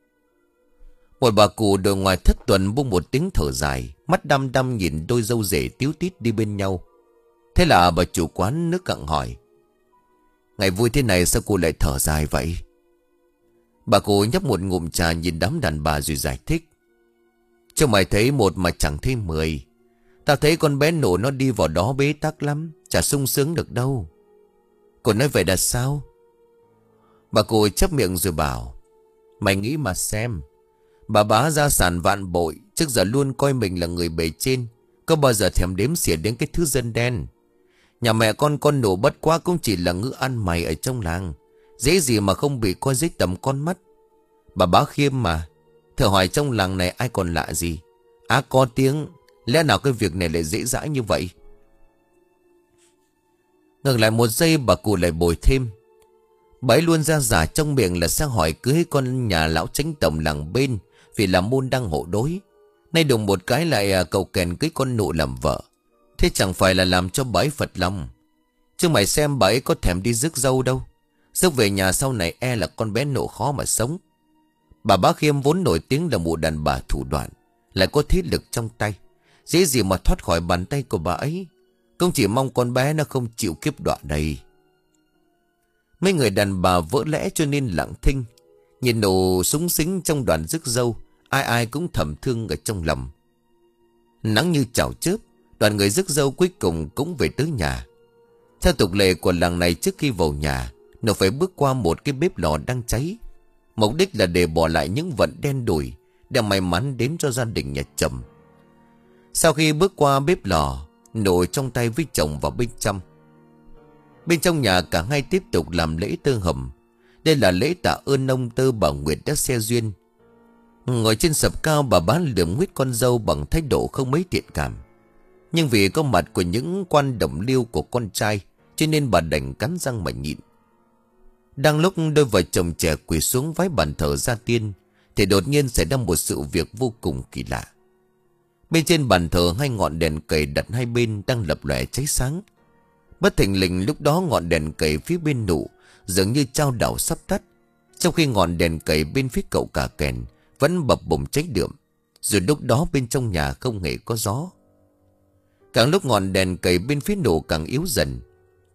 Một bà cụ đội ngoài thất tuần buông một tiếng thở dài, mắt đăm đăm nhìn đôi dâu rể tíu tít đi bên nhau. Thế là bà chủ quán nước cặng hỏi: ngày vui thế này sao cô lại thở dài vậy? Bà cụ nhấp một ngụm trà nhìn đám đàn bà rồi giải thích: cho mày thấy một mà chẳng thấy mười. Tao thấy con bé Nụ nó đi vào đó bế tắc lắm, chả sung sướng được đâu. Cô nói vậy là sao? Bà cụ chép miệng rồi bảo: mày nghĩ mà xem, bà Bá gia sản vạn bội, trước giờ luôn coi mình là người bề trên, có bao giờ thèm đếm xỉa đến cái thứ dân đen. Nhà mẹ con con Nụ bất quá cũng chỉ là ngữ ăn mày ở trong làng, dễ gì mà không bị coi dưới tầm con mắt. Bà Bá Khiêm mà, thử hỏi trong làng này ai còn lạ gì? Á có tiếng, lẽ nào cái việc này lại dễ dãi như vậy? Ngừng lại một giây, bà cụ lại bồi thêm: bà ấy luôn ra giả trong miệng là sang hỏi cưới con nhà lão chánh tổng làng bên, vì là môn đăng hộ đối. Nay đùng một cái lại à, cầu kèn cưới con Nụ làm vợ. Thế chẳng phải là làm cho bà ấy phật lòng. Chứ mày xem bà ấy có thèm đi rước dâu đâu. Rước về nhà sau này e là con bé Nụ khó mà sống. Bà Bá Khiêm vốn nổi tiếng là một đàn bà thủ đoạn, lại có thế lực trong tay, dễ gì mà thoát khỏi bàn tay của bà ấy. Cũng chỉ mong con bé nó không chịu kiếp đọa đây. Mấy người đàn bà vỡ lẽ cho nên lặng thinh. Nhìn Nụ súng xính trong đoàn rước dâu, ai ai cũng thầm thương ở trong lòng. Nắng như chảo chớp, đoàn người rước dâu cuối cùng cũng về tới nhà. Theo tục lệ của làng này, trước khi vào nhà, Nụ phải bước qua một cái bếp lò đang cháy. Mục đích là để bỏ lại những vận đen đủi, để may mắn đến cho gia đình nhà chồng. Sau khi bước qua bếp lò, Nụ trong tay với chồng vào bên trong. Bên trong nhà cả hai tiếp tục làm lễ tơ hầm. Đây là lễ tạ ơn ông Tơ bà Nguyệt đã xe duyên. Ngồi trên sập cao, bà bán lườm nguyết con dâu bằng thái độ không mấy thiện cảm. Nhưng vì có mặt của những quan đồng liêu của con trai, cho nên bà đành cắn răng mà nhịn. Đang lúc đôi vợ chồng trẻ quỳ xuống vái bàn thờ gia tiên, thì đột nhiên xảy ra một sự việc vô cùng kỳ lạ. Bên trên bàn thờ, hai ngọn đèn cầy đặt hai bên đang lập lòe cháy sáng. Bất thình lình lúc đó ngọn đèn cầy phía bên Nụ dường như chao đảo sắp tắt, trong khi ngọn đèn cầy bên phía cậu cả kèn vẫn bập bùng cháy đượm. Rồi lúc đó bên trong nhà không hề có gió. Càng lúc ngọn đèn cầy bên phía Nụ càng yếu dần.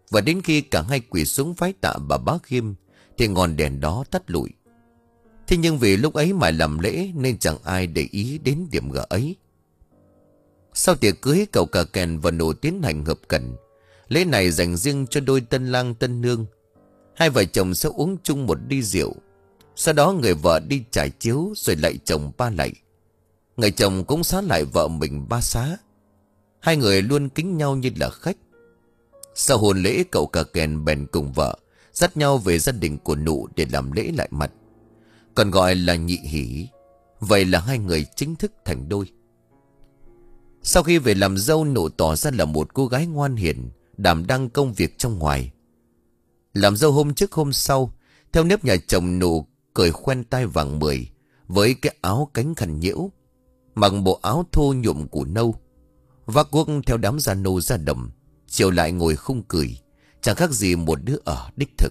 Và đến khi cả hai quỳ xuống vái tạ bà Bá Khiêm thì ngọn đèn đó tắt lụi. Thế nhưng vì lúc ấy mà làm lễ nên chẳng ai để ý đến điểm gở ấy. Sau tiệc cưới, cậu cả kèn và nụ tiến hành hợp cẩn. Lễ này dành riêng cho đôi tân lang tân nương. Hai vợ chồng sẽ uống chung một ly rượu. Sau đó người vợ đi trải chiếu rồi lại chồng ba lạy. Người chồng cũng xá lại vợ mình ba xá. Hai người luôn kính nhau như là khách. Sau hôn lễ, cậu cả kèn bèn cùng vợ dắt nhau về gia đình của nụ để làm lễ lại mặt, còn gọi là nhị hỷ. Vậy là hai người chính thức thành đôi. Sau khi về làm dâu, nụ tỏ ra là một cô gái ngoan hiền, đảm đang công việc trong ngoài. Làm dâu hôm trước hôm sau, theo nếp nhà chồng, nụ cởi khoen tai vàng mười với cái áo cánh khăn nhiễu, mặc bộ áo thô nhuộm củ nâu, vác guốc theo đám gia nô ra đồng, chiều lại ngồi khung cười, chẳng khác gì một đứa ở đích thực.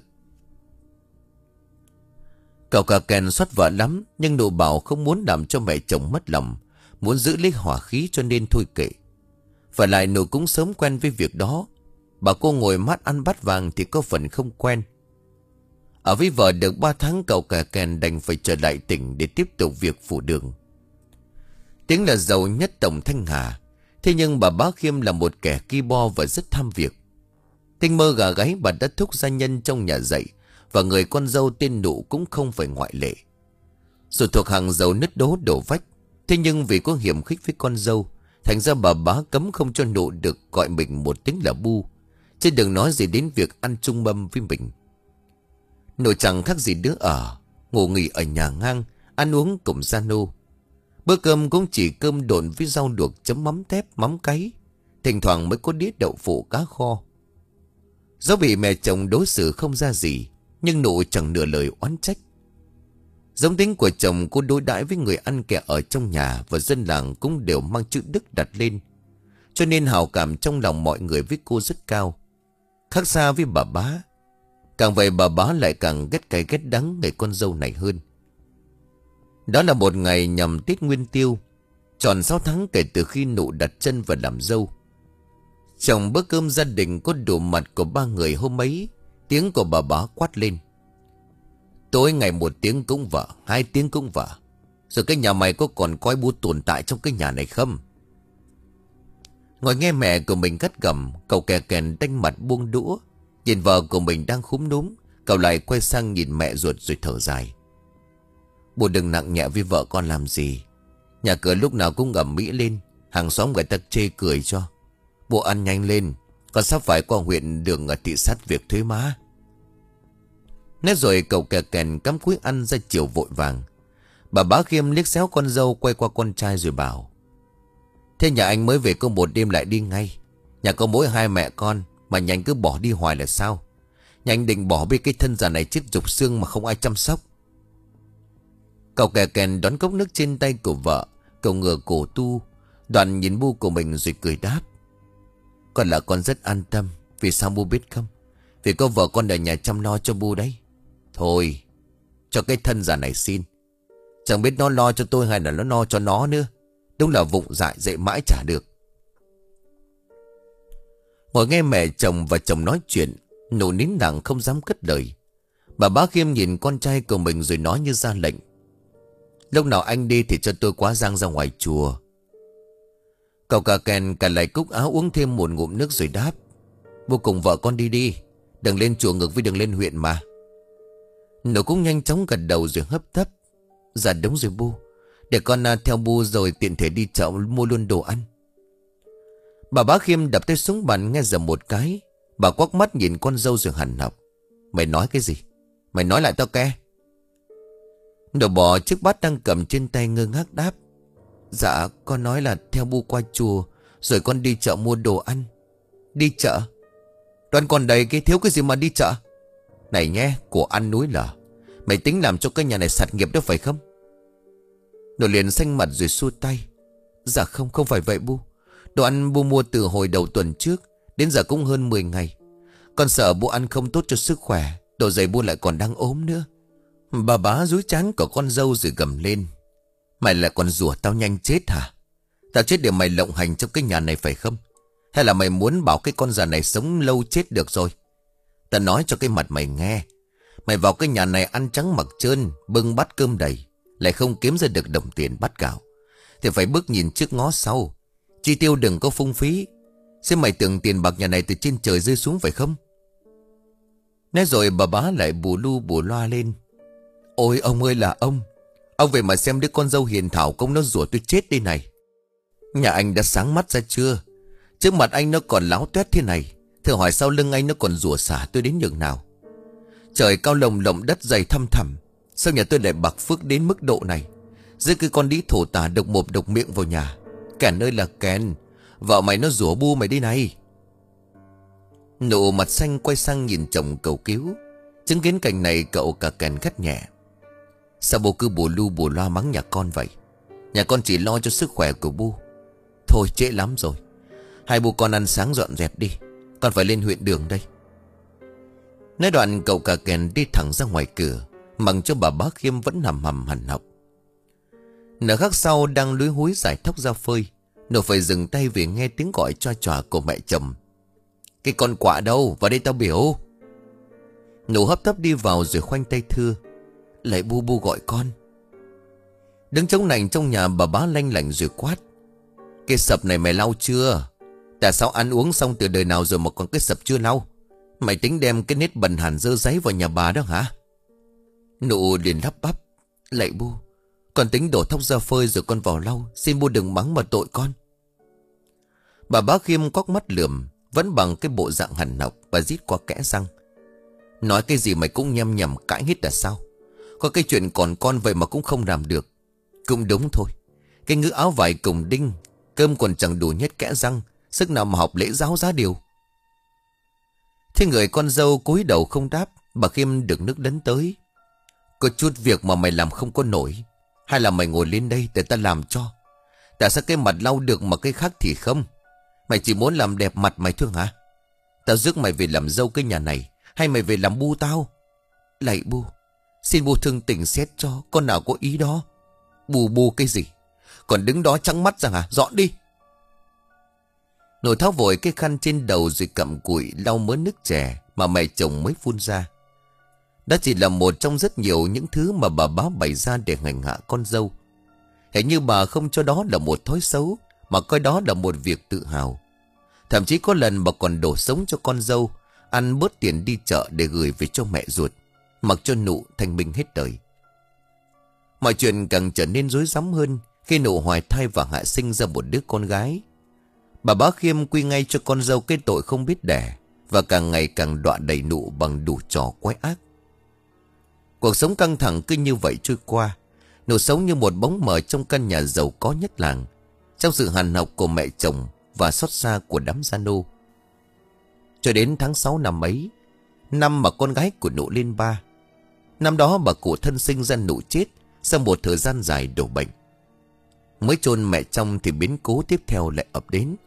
Cậu cả kèn xót vợ lắm, nhưng nụ bảo không muốn làm cho mẹ chồng mất lòng, muốn giữ lấy hỏa khí cho nên thôi kệ. Và lại nụ cũng sớm quen với việc đó. Bà cô ngồi mát ăn bát vàng thì có phần không quen. Ở với vợ được ba tháng, cậu cả kèn đành phải trở lại tỉnh để tiếp tục việc phủ đường. Tiếng là giàu nhất tổng Thanh Hà. Thế nhưng bà Bá Khiêm là một kẻ ki bo và rất tham việc. Tinh mơ gà gáy, bà đã thúc gia nhân trong nhà dạy, và người con dâu tên Nụ cũng không phải ngoại lệ. Dù thuộc hàng giàu nứt đố đổ vách, thế nhưng vì có hiểm khích với con dâu, thành ra bà Bá cấm không cho Nụ được gọi mình một tiếng là bu, chứ đừng nói gì đến việc ăn chung mâm với mình. Nụ chẳng khác gì đứa ở, ngủ nghỉ ở nhà ngang, ăn uống cùng gia nô. Bữa cơm cũng chỉ cơm độn với rau luộc chấm mắm tép, mắm cáy, thỉnh thoảng mới có đĩa đậu phụ cá kho. Dẫu bị mẹ chồng đối xử không ra gì, nhưng Nụ chẳng nửa lời oán trách. Giống tính của chồng, cô đối đãi với người ăn kẻ ở trong nhà và dân làng cũng đều mang chữ đức đặt lên, cho nên hào cảm trong lòng mọi người với cô rất cao. Khác xa với bà Bá. Càng vậy bà Bá lại càng ghét cay ghét đắng người con dâu này hơn. Đó là một ngày nhằm Tết Nguyên Tiêu, tròn sáu tháng kể từ khi Nụ đặt chân vào làm dâu. Trong bữa cơm gia đình có đủ mặt của ba người hôm ấy, tiếng của bà Bá quát lên: tối ngày một tiếng cũng vợ, hai tiếng cũng vợ. Rồi cái nhà mày có còn coi bu tồn tại trong cái nhà này không? Ngồi nghe mẹ của mình gắt gầm, cậu kè kèn đanh mặt buông đũa, nhìn vợ của mình đang khúm núm. Cậu lại quay sang nhìn mẹ ruột rồi thở dài: bố đừng nặng nhẹ với vợ con làm gì. Nhà cửa lúc nào cũng ầm ĩ lên, hàng xóm người ta chê cười cho. Bố ăn nhanh lên, con sắp phải qua huyện đường ở thị sát việc thuế má. Nói rồi cậu kè kèn cắm cúi ăn ra chiều vội vàng. Bà Bá Khiêm liếc xéo con dâu, quay qua con trai rồi bảo: thế nhà anh mới về có một đêm lại đi ngay. Nhà có mỗi hai mẹ con mà nhanh cứ bỏ đi hoài là sao? Nhanh định bỏ bê cái thân già này chết rục xương mà không ai chăm sóc. Cậu kè kèn đón cốc nước trên tay của vợ, cậu ngửa cổ tu, đoạn nhìn bu của mình rồi cười đáp: con là con rất an tâm. Vì sao bu biết không? Vì có vợ con ở nhà chăm lo cho bu đấy. Thôi, cho cái thân già này xin. Chẳng biết nó lo cho tôi hay là nó lo cho nó nữa. Đúng là vụng dại dậy mãi chả được. Ngồi nghe mẹ chồng và chồng nói chuyện, Nụ nín lặng không dám cất lời. Bà Bá Khiêm nhìn con trai của mình rồi nói như ra lệnh: lúc nào anh đi thì cho tôi quá giang ra ngoài chùa. Cậu cả kèn cả lại cúc áo uống thêm một ngụm nước rồi đáp: bố cùng vợ con đi đi. Đừng lên chùa ngược với đừng lên huyện mà. Nụ cũng nhanh chóng gật đầu rồi hấp tấp: dạ đúng rồi bu. Để con à, theo bu rồi tiện thể đi chợ mua luôn đồ ăn. Bà Bá Khiêm đập tay xuống bàn nghe dầm một cái. Bà quắc mắt nhìn con dâu rồi hằn học: mày nói cái gì? Mày nói lại tao ke. Nụ bỏ chiếc bát đang cầm trên tay ngơ ngác đáp: dạ con nói là theo bu qua chùa, rồi con đi chợ mua đồ ăn. Đi chợ? Đoan còn đầy cái thiếu cái gì mà đi chợ? Này nhé, của ăn núi lở. Mày tính làm cho cái nhà này sạt nghiệp đó phải không? Nụ liền xanh mặt rồi xua tay: dạ không, không phải vậy bu. Đồ ăn bu mua từ hồi đầu tuần trước, đến giờ cũng hơn mười ngày. Con sợ bu ăn không tốt cho sức khỏe. Đồ giày bu lại còn đang ốm nữa. Bà Bá dúi trán của con dâu rồi gầm lên: mày lại còn rủa tao nhanh chết hả? Tao chết để mày lộng hành trong cái nhà này phải không? Hay là mày muốn bảo cái con già này sống lâu chết được rồi, Ta nói cho cái mặt mày nghe. Mày vào cái nhà này ăn trắng mặc trơn, bưng bát cơm đầy, lại không kiếm ra được đồng tiền bát gạo, thì phải bước nhìn trước ngó sau. Chi tiêu đừng có phung phí. Xem mày tưởng tiền bạc nhà này từ trên trời rơi xuống phải không? Nói rồi bà bá lại bù lu bù loa lên. Ôi ông ơi là ông. Ông về mà xem đứa con dâu hiền thảo công nó rủa tôi chết đây này. Nhà anh đã sáng mắt ra chưa? Trước mặt anh nó còn láo toét thế này, thử hỏi sau lưng anh nó còn rủa xả tôi đến nhường nào. Trời cao lồng lộng đất dày thăm thẳm, sao nhà tôi lại bạc phước đến mức độ này? Dưới cái con đĩ thổ tả độc mồm độc miệng vào nhà. Kèn ơi là kèn, vợ mày nó rủa bu mày đi này. Nụ mặt xanh quay sang nhìn chồng cầu cứu. Chứng kiến cảnh này cậu cả kèn gắt nhẹ. Sao bố cứ bù lu bù loa mắng nhà con vậy? Nhà con chỉ lo cho sức khỏe của bu. Thôi trễ lắm rồi, hai bố con ăn sáng dọn dẹp đi, con phải lên huyện đường đây. Nói đoạn cậu cả kèn đi thẳng ra ngoài cửa, mặc cho bà bá Khiêm vẫn nằm hầm hằn học. Nửa khắc sau đang lúi húi giải thóc ra phơi, Nụ phải dừng tay vì nghe tiếng gọi choa choa của mẹ chồng. Cái con quạ đâu, vào đây tao biểu. Nụ hấp tấp đi vào rồi khoanh tay thưa. Lại bu bu gọi con. Đứng chống nạnh trong nhà bà bá lanh lảnh rồi quát. Cái sập này mày lau chưa? Tại sao ăn uống xong từ đời nào rồi mà còn cái sập chưa lau? Mày tính đem cái nết bẩn hàn dơ giấy vào nhà bà đó hả? Nụ liền lắp bắp. Lạy bu, con tính đổ thóc ra phơi rồi con vào lau. Xin bu đừng mắng mà tội con. Bà bá Khiêm quắc mắt lườm, vẫn bằng cái bộ dạng hằn học và rít qua kẽ răng. Nói cái gì mày cũng nhăm nhầm cãi hết là sao? Có cái chuyện còn con vậy mà cũng không làm được. Cũng đúng thôi. Cái ngữ áo vải cùng đinh, cơm còn chẳng đủ nhét kẽ răng, sức nào mà học lễ giáo giá điều. Thế người con dâu cúi đầu không đáp. Bà Khiêm được nước đấn tới. Có chút việc mà mày làm không có nổi, hay là mày ngồi lên đây để ta làm cho? Tại sao cái mặt lau được mà cái khác thì không? Mày chỉ muốn làm đẹp mặt mày thôi hả? Tao rước mày về làm dâu cái nhà này, hay mày về làm bu tao? Lạy bu, xin bu thương tình xét cho, con nào có ý đó. Bù bu cái gì? Còn đứng đó trắng mắt rằng hả? Dọn đi. Nổi tháo vội cái khăn trên đầu rồi cặm cụi lau mớ nước chè mà mẹ chồng mới phun ra. Đó chỉ là một trong rất nhiều những thứ mà bà bá bày ra để hành hạ con dâu. Hình như bà không cho đó là một thói xấu, mà coi đó là một việc tự hào. Thậm chí có lần bà còn đổ sống cho con dâu, ăn bớt tiền đi chợ để gửi về cho mẹ ruột, mặc cho Nụ thanh minh hết đời. Mọi chuyện càng trở nên rối rắm hơn khi Nụ hoài thai và hạ sinh ra một đứa con gái. Bà bá Khiêm quy ngay cho con dâu cái tội không biết đẻ, và càng ngày càng đọa đầy Nụ bằng đủ trò quái ác. Cuộc sống căng thẳng cứ như vậy trôi qua. Nụ sống như một bóng mờ trong căn nhà giàu có nhất làng, trong sự hằn học của mẹ chồng và xót xa của đám gia nô. Cho đến tháng sáu năm ấy, năm mà con gái của Nụ lên ba. Năm đó bà cụ thân sinh ra Nụ chết sau một thời gian dài đổ bệnh. Mới chôn mẹ trong thì biến cố tiếp theo lại ập đến.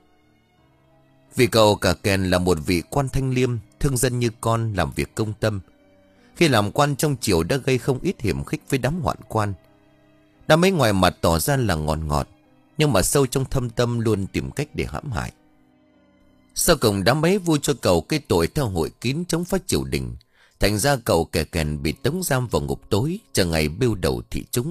Vì cậu cả kèn là một vị quan thanh liêm, thương dân như con, làm việc công tâm. Khi làm quan trong triều đã gây không ít hiểm khích với đám hoạn quan. Đám ấy ngoài mặt tỏ ra là ngọt ngọt, nhưng mà sâu trong thâm tâm luôn tìm cách để hãm hại. Sau cùng đám ấy vui cho cậu cái tội theo hội kín chống phá triều đình. Thành ra cậu kẻ kèn bị tống giam vào ngục tối, chờ ngày bêu đầu thị chúng.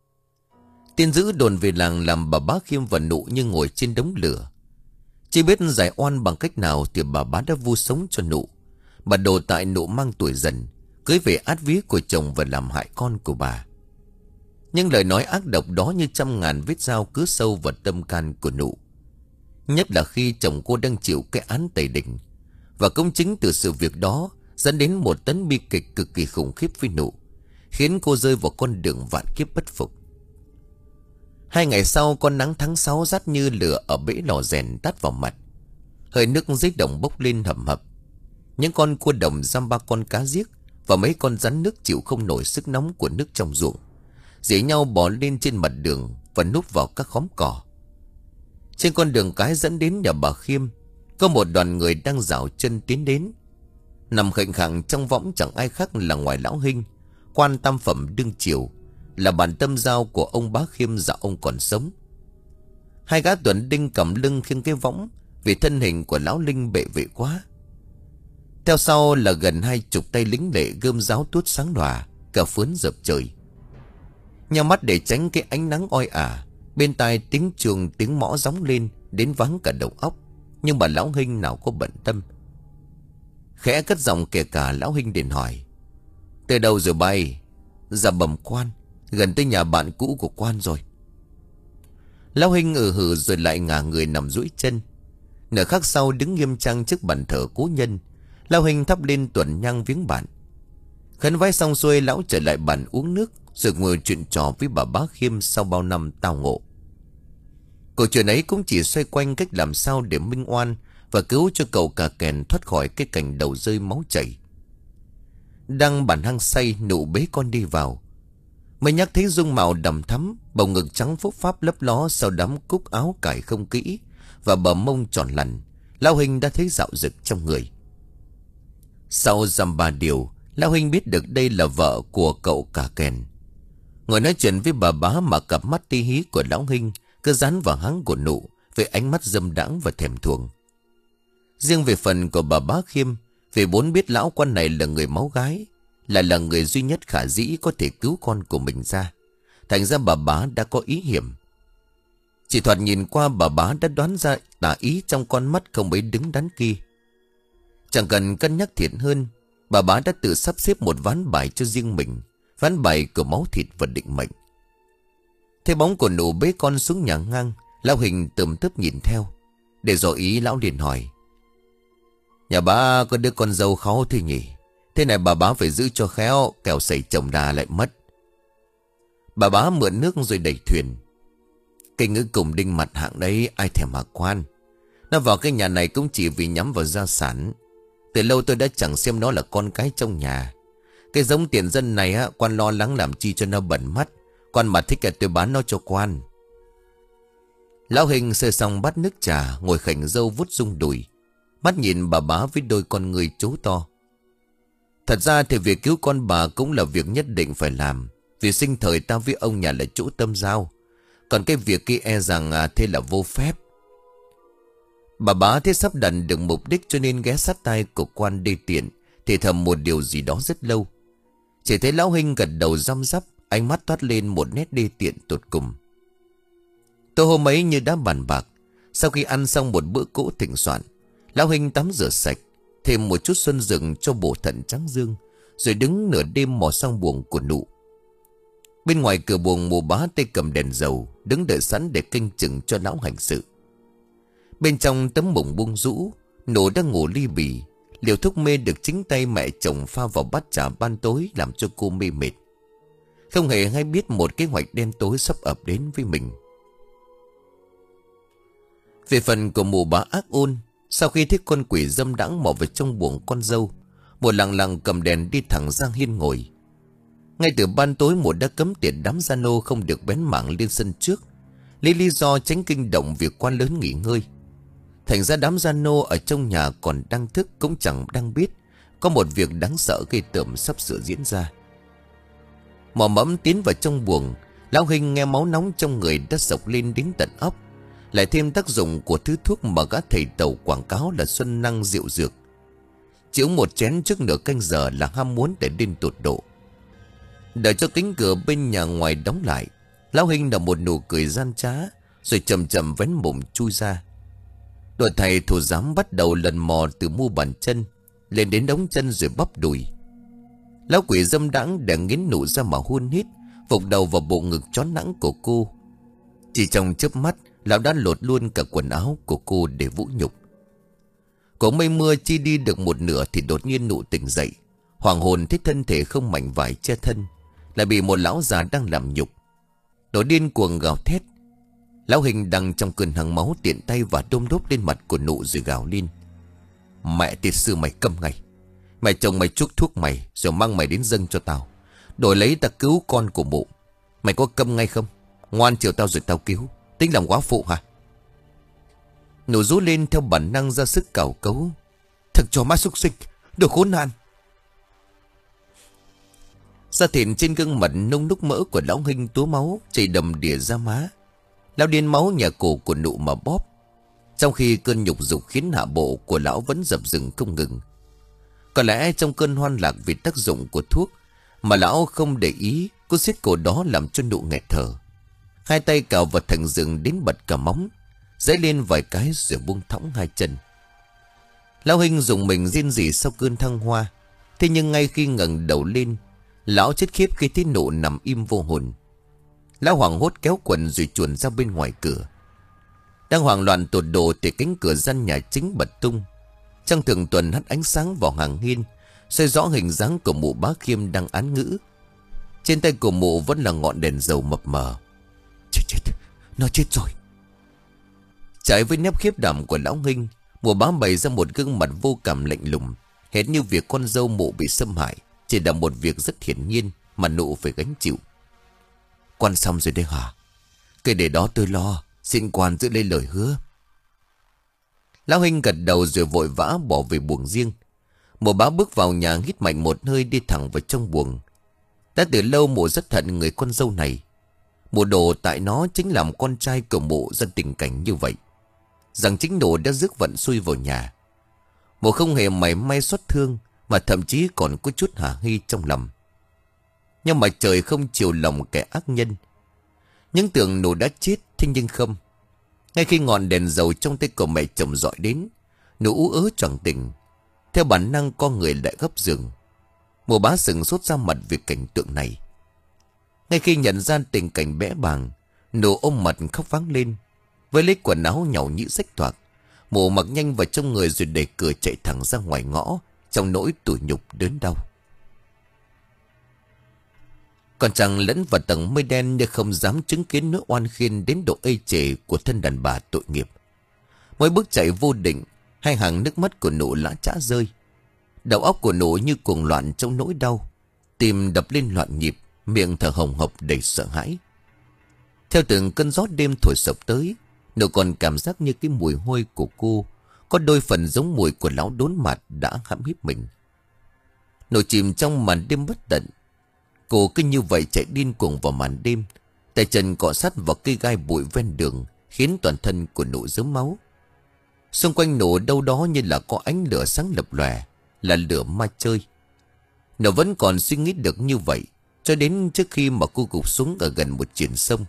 Tin dữ đồn về làng làm bà bá Khiêm và Nụ như ngồi trên đống lửa. Chỉ biết giải oan bằng cách nào thì bà bá đã vu sống cho Nụ. Bà đồ tại Nụ mang tuổi dần, cưới về át vía của chồng và làm hại con của bà. Nhưng lời nói ác độc đó như trăm ngàn vết dao cứ sâu vào tâm can của Nụ. Nhất là khi chồng cô đang chịu cái án tẩy đình. Và cũng chính từ sự việc đó dẫn đến một tấn bi kịch cực kỳ khủng khiếp với Nụ, khiến cô rơi vào con đường vạn kiếp bất phục. Hai ngày sau, con nắng tháng sáu rát như lửa ở bể lò rèn tắt vào mặt. Hơi nước dưới đồng bốc lên hầm hập. Những con cua đồng giam ba con cá giếc và mấy con rắn nước chịu không nổi sức nóng của nước trong ruộng, dễ nhau bò lên trên mặt đường và núp vào các khóm cỏ. Trên con đường cái dẫn đến nhà bà Khiêm, có một đoàn người đang dạo chân tiến đến. Nằm khệnh khạng trong võng chẳng ai khác là ngoài lão Hinh, quan tam phẩm đương triều, là bản tâm giao của ông bá Khiêm dạo ông còn sống. Hai gã tuần đinh cầm lưng khiêng cái võng vì thân hình của lão Linh bệ vệ quá. Theo sau là gần hai chục tay lính lệ gươm giáo tuốt sáng lòa, cả phướn dập trời. Nhắm mắt để tránh cái ánh nắng oi ả, bên tai tiếng trường tiếng mõ gióng lên đến váng cả đầu óc. Nhưng mà lão Hinh nào có bận tâm. Khẽ cất giọng kể cả lão Hinh đến hỏi: từ đâu rồi bay? Dạ bẩm quan, gần tới nhà bạn cũ của quan rồi. Lão Hinh ừ hừ rồi lại ngả người nằm duỗi chân. Nửa khắc sau đứng nghiêm trang trước bàn thờ cố nhân, lão Hinh thắp lên tuần nhang viếng bạn. Khấn vái xong xuôi, lão trở lại bàn uống nước rồi ngồi chuyện trò với bà Bá Khiêm sau bao năm tao ngộ. Câu chuyện ấy cũng chỉ xoay quanh cách làm sao để minh oan và cứu cho cậu Cà Kèn thoát khỏi cái cảnh đầu rơi máu chảy. Đang bàn hăng say, Nụ bế con đi vào. Mới nhắc thấy dung mạo đằm thắm, bầu ngực trắng phúc pháp lấp ló sau đám cúc áo cải không kỹ và bờ mông tròn lành, lão Hinh đã thấy dạo dực trong người. Sau dăm ba điều, lão Hinh biết được đây là vợ của cậu Cà Kèn. Ngồi nói chuyện với bà Bá mà cặp mắt tí hí của lão Hinh cứ dán vào háng của Nụ với ánh mắt dâm đãng và thèm thuồng. Riêng về phần của bà Bá Khiêm, vì vốn biết lão quan này là người máu gái, lại là người duy nhất khả dĩ có thể cứu con của mình ra, thành ra bà Bá đã có ý hiểm. Chỉ thoạt nhìn qua, bà Bá đã đoán ra tà ý trong con mắt không mấy đứng đắn kia. Chẳng cần cân nhắc thiện hơn, bà Bá đã tự sắp xếp một ván bài cho riêng mình, ván bài của máu thịt và định mệnh. Thấy bóng của Nụ bế con xuống nhà ngang, lão Hình tườm tớp nhìn theo. Để dò ý, lão liền hỏi: nhà bà có đứa con dâu kháu thế nhỉ? Thế này bà Bá phải giữ cho khéo, kẻo xảy chồng đà lại mất. Bà Bá mượn nước rồi đẩy thuyền. Cái ngữ cùng đinh mặt hạng đấy ai thèm mà quan. Nó vào cái nhà này cũng chỉ vì nhắm vào gia sản. Từ lâu tôi đã chẳng xem nó là con cái trong nhà. Cái giống tiền dân này á, quan lo lắng làm chi cho nó bẩn mắt. Quan mà thích là tôi bán nó cho quan. Lão Hình sơi xong bát nước trà, ngồi khảnh râu vuốt rung đùi, mắt nhìn bà Bá với đôi con người trố to. Thật ra thì việc cứu con bà cũng là việc nhất định phải làm, vì sinh thời ta với ông nhà là chỗ tâm giao. Còn cái việc kia e rằng à, thế là vô phép. Bà Bá thế sắp đặt được mục đích cho nên ghé sát tai của quan đê tiện, thì thầm một điều gì đó rất lâu. Chỉ thấy lão Hình gật đầu răm rắp, ánh mắt toát lên một nét đê tiện tột cùng. Tôi hôm ấy như đã bàn bạc, sau khi ăn xong một bữa cỗ thịnh soạn, lão Hình tắm rửa sạch, thêm một chút xuân rừng cho bổ thận trắng dương, rồi đứng nửa đêm mò sang buồng của Nụ. Bên ngoài cửa buồng, Mù Bá tay cầm đèn dầu, đứng đợi sẵn để canh chừng cho lão hành sự. Bên trong tấm mùng buông rũ, Nụ đang ngủ ly bì. Liều thuốc mê được chính tay mẹ chồng pha vào bát trà ban tối làm cho cô mê mệt, không hề hay biết một kế hoạch đen tối sắp ập đến với mình. Về phần của Mù Bá ác ôn, sau khi thấy con quỷ dâm đãng mò vào trong buồng con dâu, một lặng lặng cầm đèn đi thẳng ra hiên ngồi. Ngay từ ban tối, một đã cấm tiệt đám gia nô không được bén mảng lên sân trước, lấy lý do tránh kinh động việc quan lớn nghỉ ngơi. Thành ra đám gia nô ở trong nhà còn đang thức cũng chẳng đang biết có một việc đáng sợ gây tởm sắp sửa diễn ra. Mò mẫm tiến vào trong buồng, lão Hình nghe máu nóng trong người đã sộc lên đến tận óc, lại thêm tác dụng của thứ thuốc mà gã thầy tàu quảng cáo là xuân năng rượu dược. Chỉ uống một chén trước nửa canh giờ là ham muốn để đến tột độ. Đợi cho cánh cửa bên nhà ngoài đóng lại, lão Hình nở một nụ cười gian trá, rồi chậm chậm vén mồm chui ra. Đội thầy thủ giám bắt đầu lần mò từ mu bàn chân lên đến đống chân rồi bắp đùi. Lão quỷ dâm đãng để nghiến Nụ ra mà hun hít, vụt đầu vào bộ ngực trón nắng của cô. Chỉ trong chớp mắt, lão đã lột luôn cả quần áo của cô để vũ nhục. Có mây mưa chi đi được một nửa thì đột nhiên Nụ tỉnh dậy, hoàng hồn thấy thân thể không mảnh vải che thân, lại bị một lão già đang làm nhục. Nó điên cuồng gào thét. Lão Hình đang trong cơn hăng máu tiện tay và đôm đốp lên mặt của Nụ rồi gào lên: mẹ tiệt sư mày câm ngay! Mẹ chồng mày chuốc thuốc mày rồi mang mày đến dâng cho tao, đổi lấy ta cứu con của mụ. Mày có câm ngay không? Ngoan chiều tao rồi tao cứu. Tính làm quá phụ hả? Nụ rú lên theo bản năng ra sức cào cấu: thật cho má súc sinh, đồ khốn nạn! Da thịt trên gương mặt nung núc mỡ của lão Hình túa máu chảy đầm đìa ra má. Lão điên máu nhà cổ của Nụ mà bóp, trong khi cơn nhục dục khiến hạ bộ của lão vẫn dập dừng không ngừng. Có lẽ trong cơn hoan lạc vì tác dụng của thuốc mà lão không để ý, cú xiết cổ đó làm cho nụ nghẹt thở. Hai tay cào vào thành giường đến bật cả móng, giãy lên vài cái rồi buông thõng hai chân. Lão Hinh dùng mình rên rỉ sau cơn thăng hoa. Thế nhưng ngay khi ngẩng đầu lên, lão chết khiếp khi thấy nụ nằm im vô hồn. Lão hoảng hốt kéo quần rồi chuồn ra bên ngoài cửa. Đang hoảng loạn tột độ thì cánh cửa gian nhà chính bật tung. Trăng thường tuần hắt ánh sáng vào hàng hiên, soi rõ hình dáng của mụ Bá Khiêm đang án ngữ. Trên tay của mụ vẫn là ngọn đèn dầu mập mờ. Chết chết, nó chết rồi. Trái với nét khiếp đảm của lão Hinh, mụ Bá bày ra một gương mặt vô cảm lạnh lùng, hệt như việc con dâu mụ bị xâm hại chỉ là một việc rất hiển nhiên mà nụ phải gánh chịu. Quan xong rồi đây hả? Cái để đó tôi lo, xin quan giữ lấy lời hứa. Lão Hinh gật đầu rồi vội vã bỏ về buồng riêng. Mụ Bá bước vào nhà hít mạnh một hơi đi thẳng vào trong buồng. Đã từ lâu mụ rất hận người con dâu này. Mụ đồ tại nó chính làm con trai của mụ ra tình cảnh như vậy, rằng chính nụ đã rước vận xui vào nhà. Mụ không hề mảy may xót thương, mà thậm chí còn có chút hả hê trong lòng. Nhưng mà trời không chiều lòng kẻ ác nhân. Những tưởng nụ đã chết, thế nhưng không. Ngay khi ngọn đèn dầu trong tay của mẹ chồng dọi đến, nụ ú ớ choàng tỉnh. Theo bản năng con người lại gấp giường. Mụ Bá sừng sốt ra mặt vì cảnh tượng này. Ngay khi nhận ra tình cảnh bẽ bàng, nụ ôm mặt khóc váng lên. Với lấy quần áo nhàu nhĩ rách toạc, mụ mặc nhanh vào trong người rồi đẩy cửa chạy thẳng ra ngoài ngõ, trong nỗi tủi nhục đớn đau. Còn chàng lẫn vào tầng mây đen nhưng không dám chứng kiến nỗi oan khiên đến độ ê chề của thân đàn bà tội nghiệp. Mỗi bước chạy vô định, hai hàng nước mắt của nụ lã chã rơi. Đầu óc của nụ như cuồng loạn trong nỗi đau, tim đập lên loạn nhịp, miệng thở hồng hộc đầy sợ hãi. Theo từng cơn gió đêm thổi sộc tới, nụ còn cảm giác như cái mùi hôi của cô có đôi phần giống mùi của lão đốn mạt đã hãm hiếp mình. Nụ chìm trong màn đêm bất tận. Cô cứ như vậy chạy điên cuồng vào màn đêm, tay chân cọ sát vào cây gai bụi ven đường, khiến toàn thân của nụ rớm máu. Xung quanh nụ đâu đó như là có ánh lửa sáng lập lòe, là lửa ma chơi. Nụ vẫn còn suy nghĩ được như vậy cho đến trước khi mà cô gục xuống ở gần một triển sông.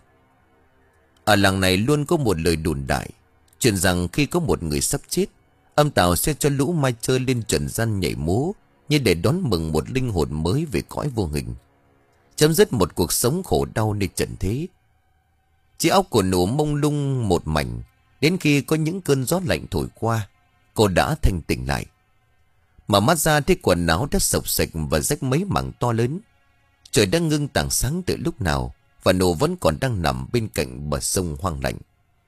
Ở làng này luôn có một lời đồn đại, chuyện rằng khi có một người sắp chết, âm tào sẽ cho lũ ma chơi lên trần gian nhảy múa, như để đón mừng một linh hồn mới về cõi vô hình, chấm dứt một cuộc sống khổ đau nơi trần thế. Trí óc của nụ mông lung một mảnh, đến khi có những cơn gió lạnh thổi qua, cô đã thanh tỉnh lại. Mở mắt ra thấy quần áo đã sộc sạch và rách mấy mảng to lớn. Trời đã ngưng tảng sáng từ lúc nào, và nụ vẫn còn đang nằm bên cạnh bờ sông hoang lạnh.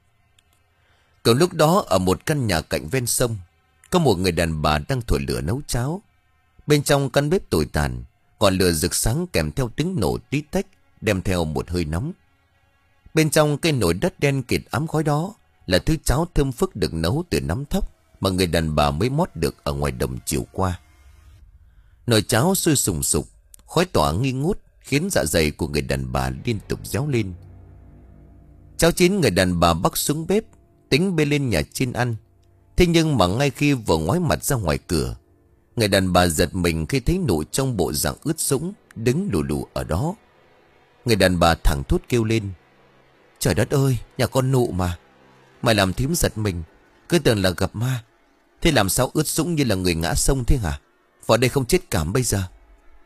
Cùng lúc đó ở một căn nhà cạnh ven sông, có một người đàn bà đang thổi lửa nấu cháo. Bên trong căn bếp tồi tàn, ngọn lửa rực sáng kèm theo tiếng nổ tí tách, đem theo một hơi nóng. Bên trong cái nồi đất đen kịt ám khói đó là thứ cháo thơm phức được nấu từ nắm thóc mà người đàn bà mới mót được ở ngoài đồng chiều qua. Nồi cháo sôi sùng sục, khói tỏa nghi ngút, khiến dạ dày của người đàn bà liên tục réo lên. Cháo chín, người đàn bà bắc xuống bếp, tính bê lên nhà trên ăn. Thế nhưng mà ngay khi vừa ngoái mặt ra ngoài cửa, người đàn bà giật mình khi thấy nụ trong bộ dạng ướt sũng đứng lù lù ở đó. Người đàn bà thẳng thốt kêu lên: Trời đất ơi, nhà con nụ mà. Mày làm thím giật mình, cứ tưởng là gặp ma. Thế làm sao ướt sũng như là người ngã sông thế hả? Vào đây không chết cảm bây giờ.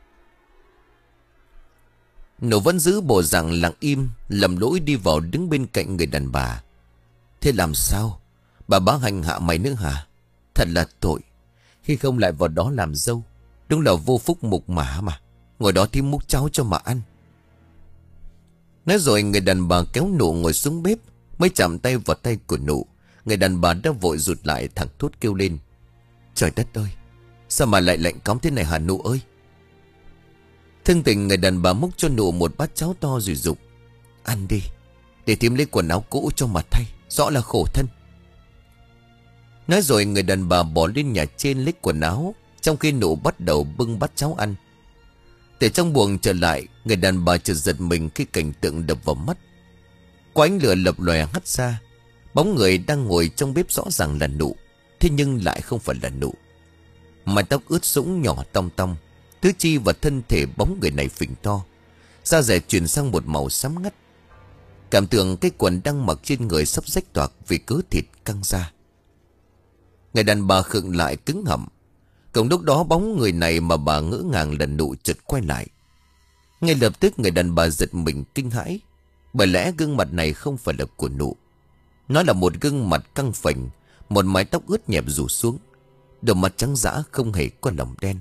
Nụ vẫn giữ bộ dạng lặng im, lầm lỗi đi vào đứng bên cạnh người đàn bà. Thế làm sao? Bà Bá hành hạ mày nữa hả? Thật là tội. Khi không lại vào đó làm dâu, đúng là vô phúc mục mã mà. Ngồi đó thì múc cháo cho mà ăn. Nói rồi người đàn bà kéo nụ ngồi xuống bếp. Mới chạm tay vào tay của nụ, người đàn bà đã vội rụt lại, thẳng thốt kêu lên: Trời đất ơi, sao mà lại lạnh cóng thế này hả nụ ơi? Thương tình người đàn bà múc cho nụ một bát cháo to rồi dục: Ăn đi, để thím lấy quần áo cũ cho mà thay, rõ là khổ thân. Nói rồi người đàn bà bỏ lên nhà trên lấy quần áo, trong khi nụ bắt đầu bưng bát cháo ăn. Từ trong buồng trở lại, người đàn bà chợt giật mình khi cảnh tượng đập vào mắt. Có ánh lửa lập lòe hắt ra, bóng người đang ngồi trong bếp rõ ràng là nụ, thế nhưng lại không phải là nụ. Mái tóc ướt sũng nhỏ tong tong, tứ chi và thân thể bóng người này phình to, da dẻ chuyển sang một màu xám ngắt. Cảm tưởng cái quần đang mặc trên người sắp rách toạc vì cớ thịt căng ra. Người đàn bà khựng lại cứng họng. Cùng lúc đó bóng người này mà bà ngỡ ngàng lần nụ chợt quay lại. Ngay lập tức người đàn bà giật mình kinh hãi, bởi lẽ gương mặt này không phải là của nụ. Nó là một gương mặt căng phành, một mái tóc ướt nhẹp rủ xuống, đôi mắt trắng dã không hề có lồng đen.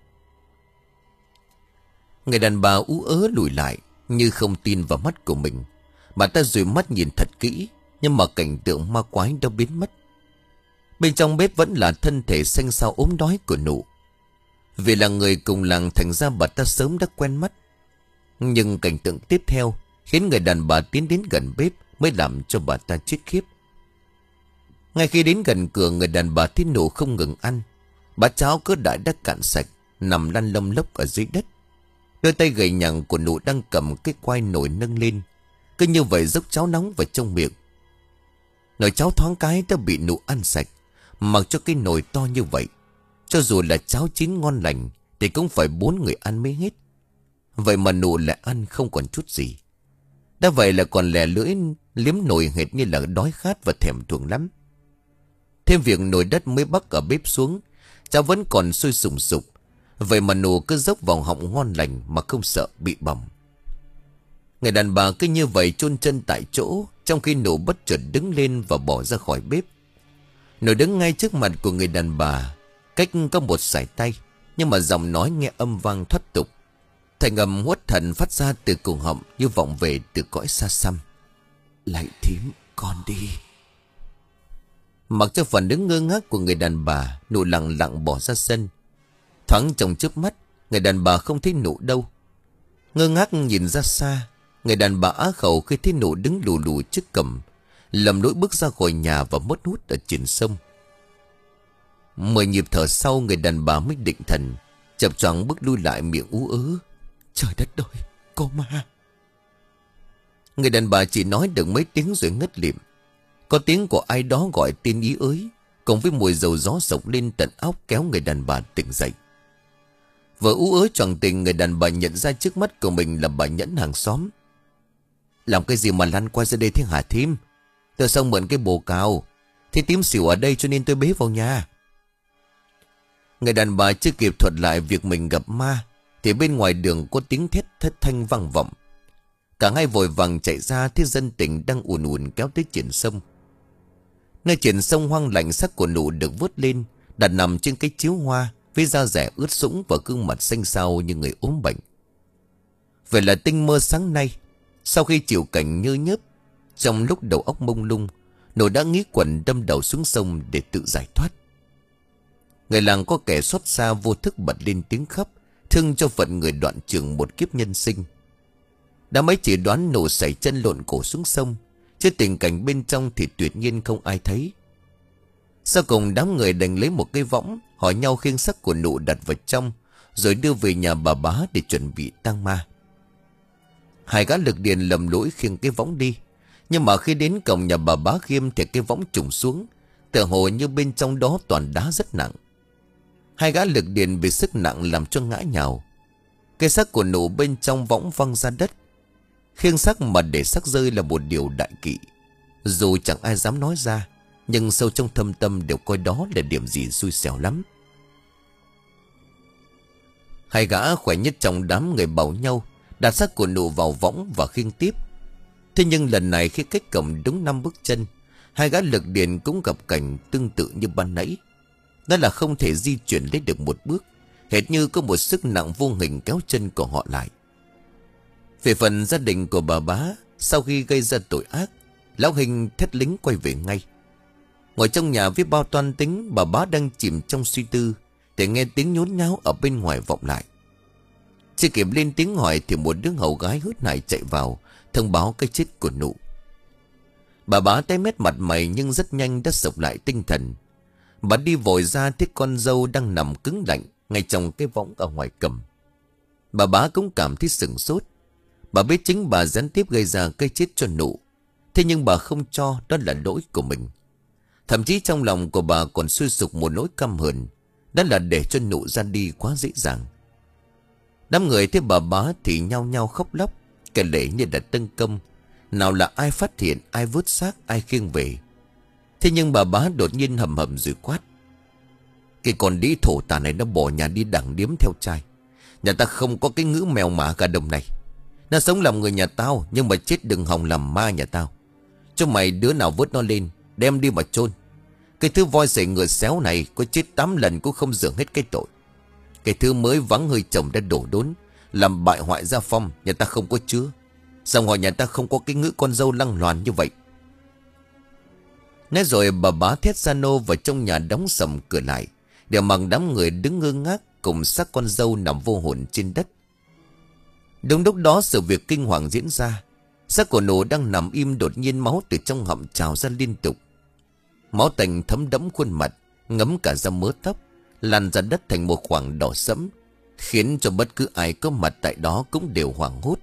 Người đàn bà ú ớ lùi lại như không tin vào mắt của mình. Bà ta dụi mắt nhìn thật kỹ, nhưng mà cảnh tượng ma quái đã biến mất. Bên trong bếp vẫn là thân thể xanh xao ốm đói của nụ. Vì là người cùng làng thành ra bà ta sớm đã quen mắt. Nhưng cảnh tượng tiếp theo khiến người đàn bà tiến đến gần bếp mới làm cho bà ta chết khiếp. Ngay khi đến gần cửa, người đàn bà thấy nụ không ngừng ăn. Bát cháo cứ đại đã cạn sạch, nằm lăn lông lốc ở dưới đất. Đôi tay gầy nhằng của nụ đang cầm cái quai nồi nâng lên, cứ như vậy dốc cháo nóng vào trong miệng. Nồi cháo thoáng cái đã bị nụ ăn sạch. Mặc cho cái nồi to như vậy, cho dù là cháo chín ngon lành thì cũng phải bốn người ăn mới hết. Vậy mà nụ lại ăn không còn chút gì. Đã vậy là còn lè lưỡi liếm nồi hệt như là đói khát và thèm thuồng lắm. Thêm việc nồi đất mới bắc ở bếp xuống, cháo vẫn còn sôi sùng sục. Vậy mà nụ cứ dốc vào họng ngon lành mà không sợ bị bỏng. Người đàn bà cứ như vậy chôn chân tại chỗ, trong khi nụ bất chợt đứng lên và bỏ ra khỏi bếp. Nụ đứng ngay trước mặt của người đàn bà, cách có một sải tay, nhưng mà giọng nói nghe âm vang thoát tục. Thành âm uất thần phát ra từ cổ họng như vọng về từ cõi xa xăm. Lạy thím, con đi. Mặc cho phản ứng ngơ ngác của người đàn bà, nụ lặng lặng bỏ ra sân. Thoáng trong chớp mắt, người đàn bà không thấy nụ đâu. Ngơ ngác nhìn ra xa, người đàn bà á khẩu khi thấy nụ đứng lù lù trước cổng, lầm lũi bước ra khỏi nhà và mất hút ở trên sông. Mười nhịp thở sau, người đàn bà mới định thần, chập choạng bước lui lại miệng ú ớ. Trời đất ơi, có ma. Người đàn bà chỉ nói được mấy tiếng rồi ngất lịm. Có tiếng của ai đó gọi tên ý ới, cùng với mùi dầu gió sộc lên tận óc kéo người đàn bà tỉnh dậy. Vừa ú ớ choàng tỉnh, người đàn bà nhận ra trước mắt của mình là bà Nhẫn hàng xóm. Làm cái gì mà lăn qua ra đây thế hả thím? Tôi xong mượn cái bồ cào, thế tím xỉu ở đây cho nên tôi bế vào nhà. Người đàn bà chưa kịp thuật lại việc mình gặp ma thì bên ngoài đường có tiếng thét thất thanh vang vọng. Cả hai vội vàng chạy ra, thấy dân tình đang ùn ùn kéo tới triển sông. Nơi triển sông hoang lạnh, xác của nụ được vớt lên, đặt nằm trên cái chiếu hoa với da dẻ ướt sũng và gương mặt xanh xao như người ốm bệnh. Vậy là tinh mơ sáng nay, sau khi chịu cảnh nhơ nhớp, trong lúc đầu óc mông lung, nụ đã nghĩ quẩn đâm đầu xuống sông để tự giải thoát. Người làng có kẻ xót xa vô thức bật lên tiếng khóc, thương cho phận người đoạn trường một kiếp nhân sinh. Đã mấy chỉ đoán nụ sảy chân lộn cổ xuống sông, chứ tình cảnh bên trong thì tuyệt nhiên không ai thấy. Sau cùng đám người đành lấy một cây võng, hỏi nhau khiêng xác của nụ đặt vào trong, rồi đưa về nhà bà Bá để chuẩn bị tang ma. Hai gã lực điền lầm lỗi khiêng cái võng đi, nhưng mà khi đến cổng nhà bà Bá Khiêm thì cái võng trùng xuống, tựa hồ như bên trong đó toàn đá rất nặng. Hai gã lực điền bị sức nặng làm cho ngã nhào. Cái xác của nụ bên trong võng văng ra đất. Khiêng xác mà để xác rơi là một điều đại kỵ. Dù chẳng ai dám nói ra, nhưng sâu trong thâm tâm đều coi đó là điểm gì xui xẻo lắm. Hai gã khỏe nhất trong đám người bảo nhau đặt xác của nụ vào võng và khiêng tiếp. Thế nhưng lần này khi cách cổng đúng năm bước chân, hai gã lực điền cũng gặp cảnh tương tự như ban nãy. Đó là không thể di chuyển lên được một bước, hệt như có một sức nặng vô hình kéo chân của họ lại. Về phần gia đình của bà Bá, sau khi gây ra tội ác, lão Hình thét lính quay về ngay. Ngồi trong nhà với bao toan tính, bà Bá đang chìm trong suy tư thì nghe tiếng nhốn nháo ở bên ngoài vọng lại. Chưa kịp lên tiếng hỏi thì một đứa hầu gái hớt hải chạy vào thông báo cái chết của nụ. Bà Bá tái mét mặt mày nhưng rất nhanh đã sộc lại tinh thần. Bà đi vội ra thấy con dâu đang nằm cứng lạnh ngay trong cái võng ở ngoài cầm. Bà Bá cũng cảm thấy sửng sốt. Bà biết chính bà gián tiếp gây ra cái chết cho nụ, thế nhưng bà không cho đó là lỗi của mình. Thậm chí trong lòng của bà còn sôi sục một nỗi căm hờn. Đó là để cho nụ ra đi quá dễ dàng. Đám người thấy bà bá thì nhao nhao khóc lóc, kể lể như đã tấn công. Nào là ai phát hiện, ai vớt xác, ai khiêng về. Thế nhưng bà bá đột nhiên hầm hầm rồi quát: cái con đĩ thổ tà này nó bỏ nhà đi đẳng điếm theo trai. Nhà ta không có cái ngữ mèo mả gà đồng này. Nó sống làm người nhà tao, nhưng mà chết đừng hòng làm ma nhà tao. Cho mày đứa nào vớt nó lên, đem đi mà chôn. Cái thứ voi sẩy ngựa xéo này có chết tám lần cũng không dường hết cái tội. Cái thứ mới vắng hơi chồng đã đổ đốn, làm bại hoại gia phong, nhà ta không có chứa. Dòng họ nhà ta không có cái ngữ con dâu lăng loàn như vậy. Nói rồi bà bá thét ra nô vào trong nhà, đóng sầm cửa lại, để mặc đám người đứng ngơ ngác cùng xác con dâu nằm vô hồn trên đất. Đúng lúc đó sự việc kinh hoàng diễn ra. Xác của nổ đang nằm im, đột nhiên máu từ trong họng trào ra liên tục. Máu tanh thấm đẫm khuôn mặt, ngấm cả ra mớ tóc, lan ra đất thành một khoảng đỏ sẫm, khiến cho bất cứ ai có mặt tại đó cũng đều hoảng hốt.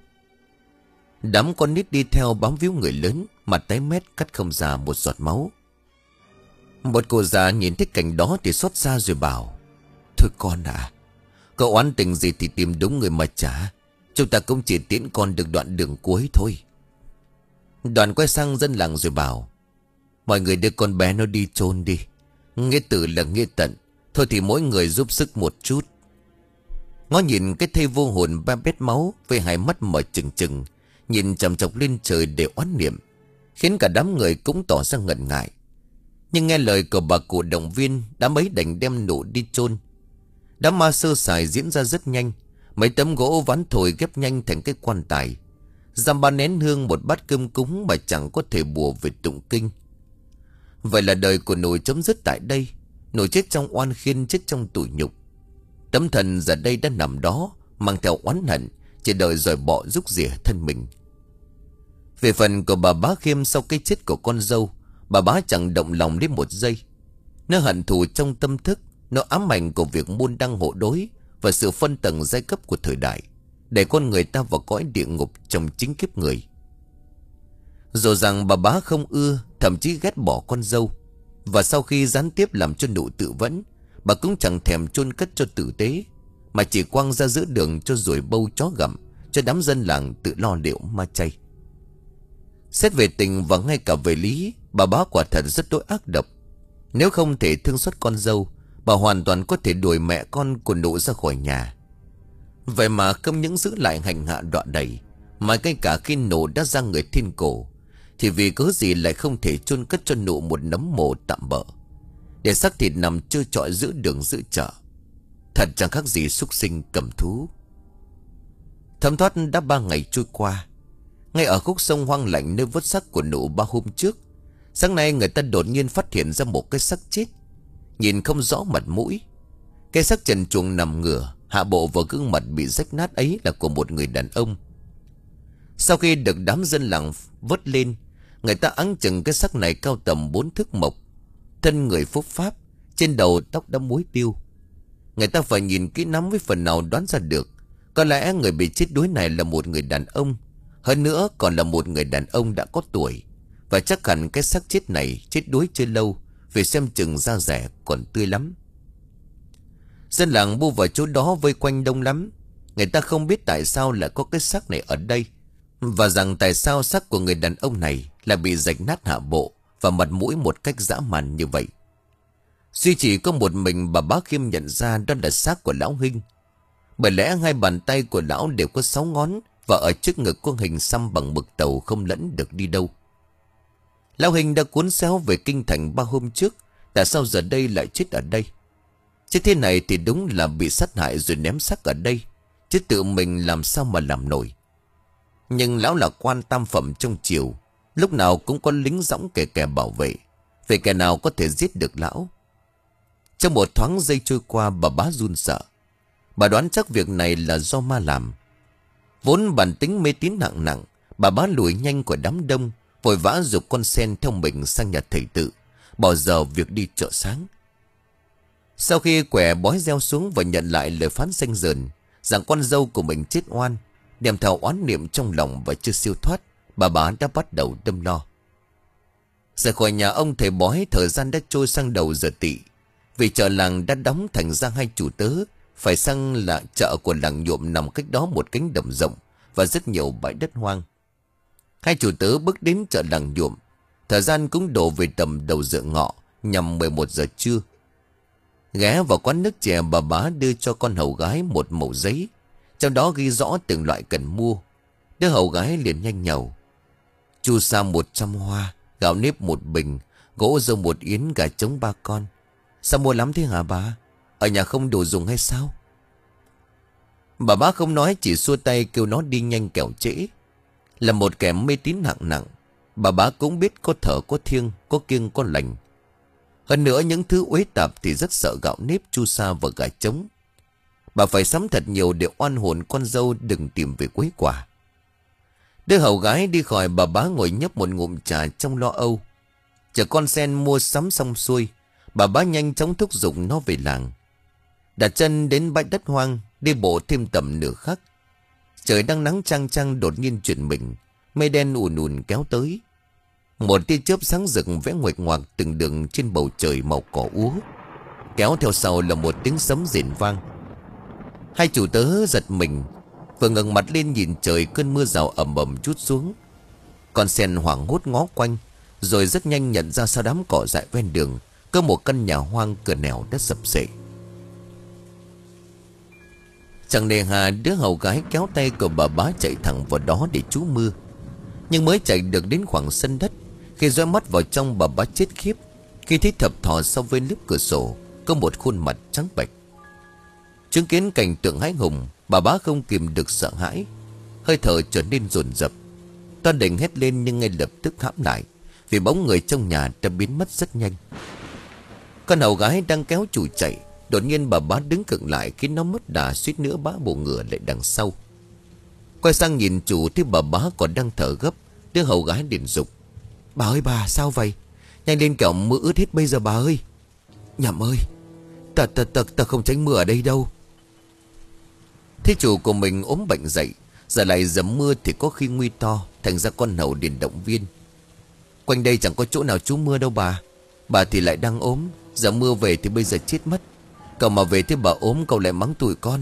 Đám con nít đi theo bám víu người lớn, mặt tái mét cắt không ra một giọt máu. Một cô già nhìn thấy cảnh đó thì xót xa rồi bảo: thôi con à, cậu oán tình gì thì tìm đúng người mà trả. Chúng ta cũng chỉ tiễn con được đoạn đường cuối thôi. Đoàn quay sang dân làng rồi bảo: mọi người đưa con bé nó đi chôn đi. Nghĩa tử là nghĩa tận, thôi thì mỗi người giúp sức một chút. Ngó nhìn cái thây vô hồn ba bét máu, với hai mắt mở trừng trừng, nhìn chằm chọc lên trời để oán niệm, khiến cả đám người cũng tỏ ra ngần ngại. Nhưng nghe lời của bà cụ động viên, đám ấy đành đem nụ đi chôn. Đám ma sơ sài diễn ra rất nhanh. Mấy tấm gỗ ván thổi ghép nhanh thành cái quan tài, dăm ba nén hương, một bát cơm cúng mà chẳng có thể bùa về tụng kinh. Vậy là đời của nổi chấm dứt tại đây. Nổi chết trong oan khiên, chết trong tủi nhục. Tấm thần giờ đây đã nằm đó, mang theo oán hận, chỉ đợi dòi bọ rúc rỉa thân mình. Về phần của bà bá Khiêm, sau cái chết của con dâu, bà bá chẳng động lòng đến một giây. Nó hận thù trong tâm thức, nó ám ảnh của việc môn đăng hộ đối và sự phân tầng giai cấp của thời đại, để con người ta vào cõi địa ngục trong chính kiếp người. Dù rằng bà bá không ưa, thậm chí ghét bỏ con dâu, và sau khi gián tiếp làm cho nụ tự vẫn, bà cũng chẳng thèm chôn cất cho tử tế, mà chỉ quăng ra giữa đường cho ruồi bâu chó gặm, cho đám dân làng tự lo liệu ma chay. Xét về tình và ngay cả về lý, bà bá quả thật rất đỗi ác độc. Nếu không thể thương xót con dâu, bà hoàn toàn có thể đuổi mẹ con của nụ ra khỏi nhà. Vậy mà không những giữ lại hành hạ đọa đầy, mà ngay cả khi nụ đã ra người thiên cổ, thì vì cớ gì lại không thể chôn cất cho nụ một nấm mồ tạm bợ, để xác thịt nằm trơ trọi giữa đường giữa chợ. Thật chẳng khác gì súc sinh cầm thú. Thấm thoát đã ba ngày trôi qua. Ngay ở khúc sông hoang lạnh nơi vớt xác của nụ ba hôm trước, sáng nay người ta đột nhiên phát hiện ra một cái xác chết, nhìn không rõ mặt mũi. Cái xác trần truồng nằm ngửa, hạ bộ và gương mặt bị rách nát ấy là của một người đàn ông. Sau khi được đám dân làng vớt lên, người ta áng chừng cái xác này cao tầm bốn thước mộc, thân người phúc pháp, trên đầu tóc đã muối tiêu. Người ta phải nhìn kỹ lắm với phần nào đoán ra được, có lẽ người bị chết đuối này là một người đàn ông, hơn nữa còn là một người đàn ông đã có tuổi. Và chắc hẳn cái xác chết này chết đuối chưa lâu, vì xem chừng da rẻ còn tươi lắm. Dân làng bu vào chỗ đó vây quanh đông lắm. Người ta không biết tại sao lại có cái xác này ở đây, và rằng tại sao xác của người đàn ông này lại bị rạch nát hạ bộ và mặt mũi một cách dã man như vậy. Duy chỉ có một mình bà bá Khiêm nhận ra đó là xác của lão Hinh. Bởi lẽ hai bàn tay của lão đều có sáu ngón, và ở trước ngực có hình xăm bằng mực tàu không lẫn được đi đâu. Lão Hinh đã cuốn xéo về kinh thành ba hôm trước, tại sao giờ đây lại chết ở đây? Chết thế này thì đúng là bị sát hại rồi ném xác ở đây, chứ tự mình làm sao mà làm nổi. Nhưng lão là quan tam phẩm trong triều, lúc nào cũng có lính dõng kẻ kẻ bảo vệ, về kẻ nào có thể giết được lão. Trong một thoáng giây trôi qua, bà bá run sợ. Bà đoán chắc việc này là do ma làm. Vốn bản tính mê tín nặng nặng, bà bá lùi nhanh của đám đông, vội vã giục con sen theo mình sang nhà thầy tự, bỏ giờ việc đi chợ sáng. Sau khi quẻ bói gieo xuống và nhận lại lời phán xanh dờn rằng con dâu của mình chết oan, đem theo oán niệm trong lòng và chưa siêu thoát, bà bá đã bắt đầu đâm lo. Rời khỏi nhà ông thầy bói, thời gian đã trôi sang đầu giờ tỵ. Vì chợ làng đã đóng, thành ra hai chủ tớ phải sang là chợ của làng nhuộm nằm cách đó một cánh đồng rộng và rất nhiều bãi đất hoang. Hai chủ tớ bước đến chợ làng nhuộm. Thời gian cũng đổ về tầm đầu giờ ngọ, nhằm mười một giờ trưa. Ghé vào quán nước chè, bà bá đưa cho con hầu gái một mẩu giấy, trong đó ghi rõ từng loại cần mua. Đứa hầu gái liền nhanh nhẩu: chu sa một trăm hoa, gạo nếp một bình, gỗ dâu một yến, gà trống ba con. Sao mua lắm thế hả bà? Ở nhà không đồ dùng hay sao? Bà bá không nói, chỉ xua tay kêu nó đi nhanh kẻo trễ. Là một kẻ mê tín hạng nặng, bà bá cũng biết có thở có thiêng, có kiêng có lành. Hơn nữa những thứ uế tạp thì rất sợ gạo nếp, chu sa và gà trống. Bà phải sắm thật nhiều để oan hồn con dâu đừng tìm về quấy quả. Đứa hầu gái đi khỏi, bà bá ngồi nhấp một ngụm trà trong lo âu. Chờ con sen mua sắm xong xuôi, bà bá nhanh chóng thúc giục nó về làng. Đặt chân đến bãi đất hoang, đi bộ thêm tầm nửa khắc. Trời đang nắng chang chang đột nhiên chuyển mình, mây đen ùn ùn kéo tới. Một tia chớp sáng rực vẽ nguệch ngoạc từng đường trên bầu trời màu cỏ úa. Kéo theo sau là một tiếng sấm rền vang. Hai chủ tớ giật mình, vừa ngẩng mặt lên nhìn trời, cơn mưa rào ầm ầm trút xuống. Con sen hoảng hốt ngó quanh, rồi rất nhanh nhận ra sau đám cỏ dại ven đường có một căn nhà hoang cửa nẻo đất sập sệ. Chẳng nề hà, đứa hầu gái kéo tay của bà bá chạy thẳng vào đó để trú mưa. Nhưng mới chạy được đến khoảng sân đất, khi dõi mắt vào trong, bà bá chết khiếp khi thấy thập thò sau bên lớp cửa sổ có một khuôn mặt trắng bệch. Chứng kiến cảnh tượng hãi hùng, bà bá không kìm được sợ hãi, hơi thở trở nên dồn dập. Toan định hét lên nhưng ngay lập tức hãm lại, vì bóng người trong nhà đã biến mất rất nhanh. Con hầu gái đang kéo chủ chạy, đột nhiên bà bá đứng khựng lại, khiến nó mất đà, suýt nữa bá bổ ngửa lại đằng sau. Quay sang nhìn chủ thì bà bá còn đang thở gấp. Đứa hầu gái liền dục: bà ơi bà, sao vậy? Nhanh lên kẻo mưa ướt hết bây giờ bà ơi. Nhầm ơi, ta ta ta ta không tránh mưa ở đây đâu. Thế chủ của mình ốm bệnh dậy, giờ lại dầm mưa thì có khi nguy to, thành ra con hầu liền động viên: quanh đây chẳng có chỗ nào trú mưa đâu bà. Bà thì lại đang ốm, giờ mưa về thì bây giờ chết mất. Cậu mà về thế bà ốm, cậu lại mắng tụi con.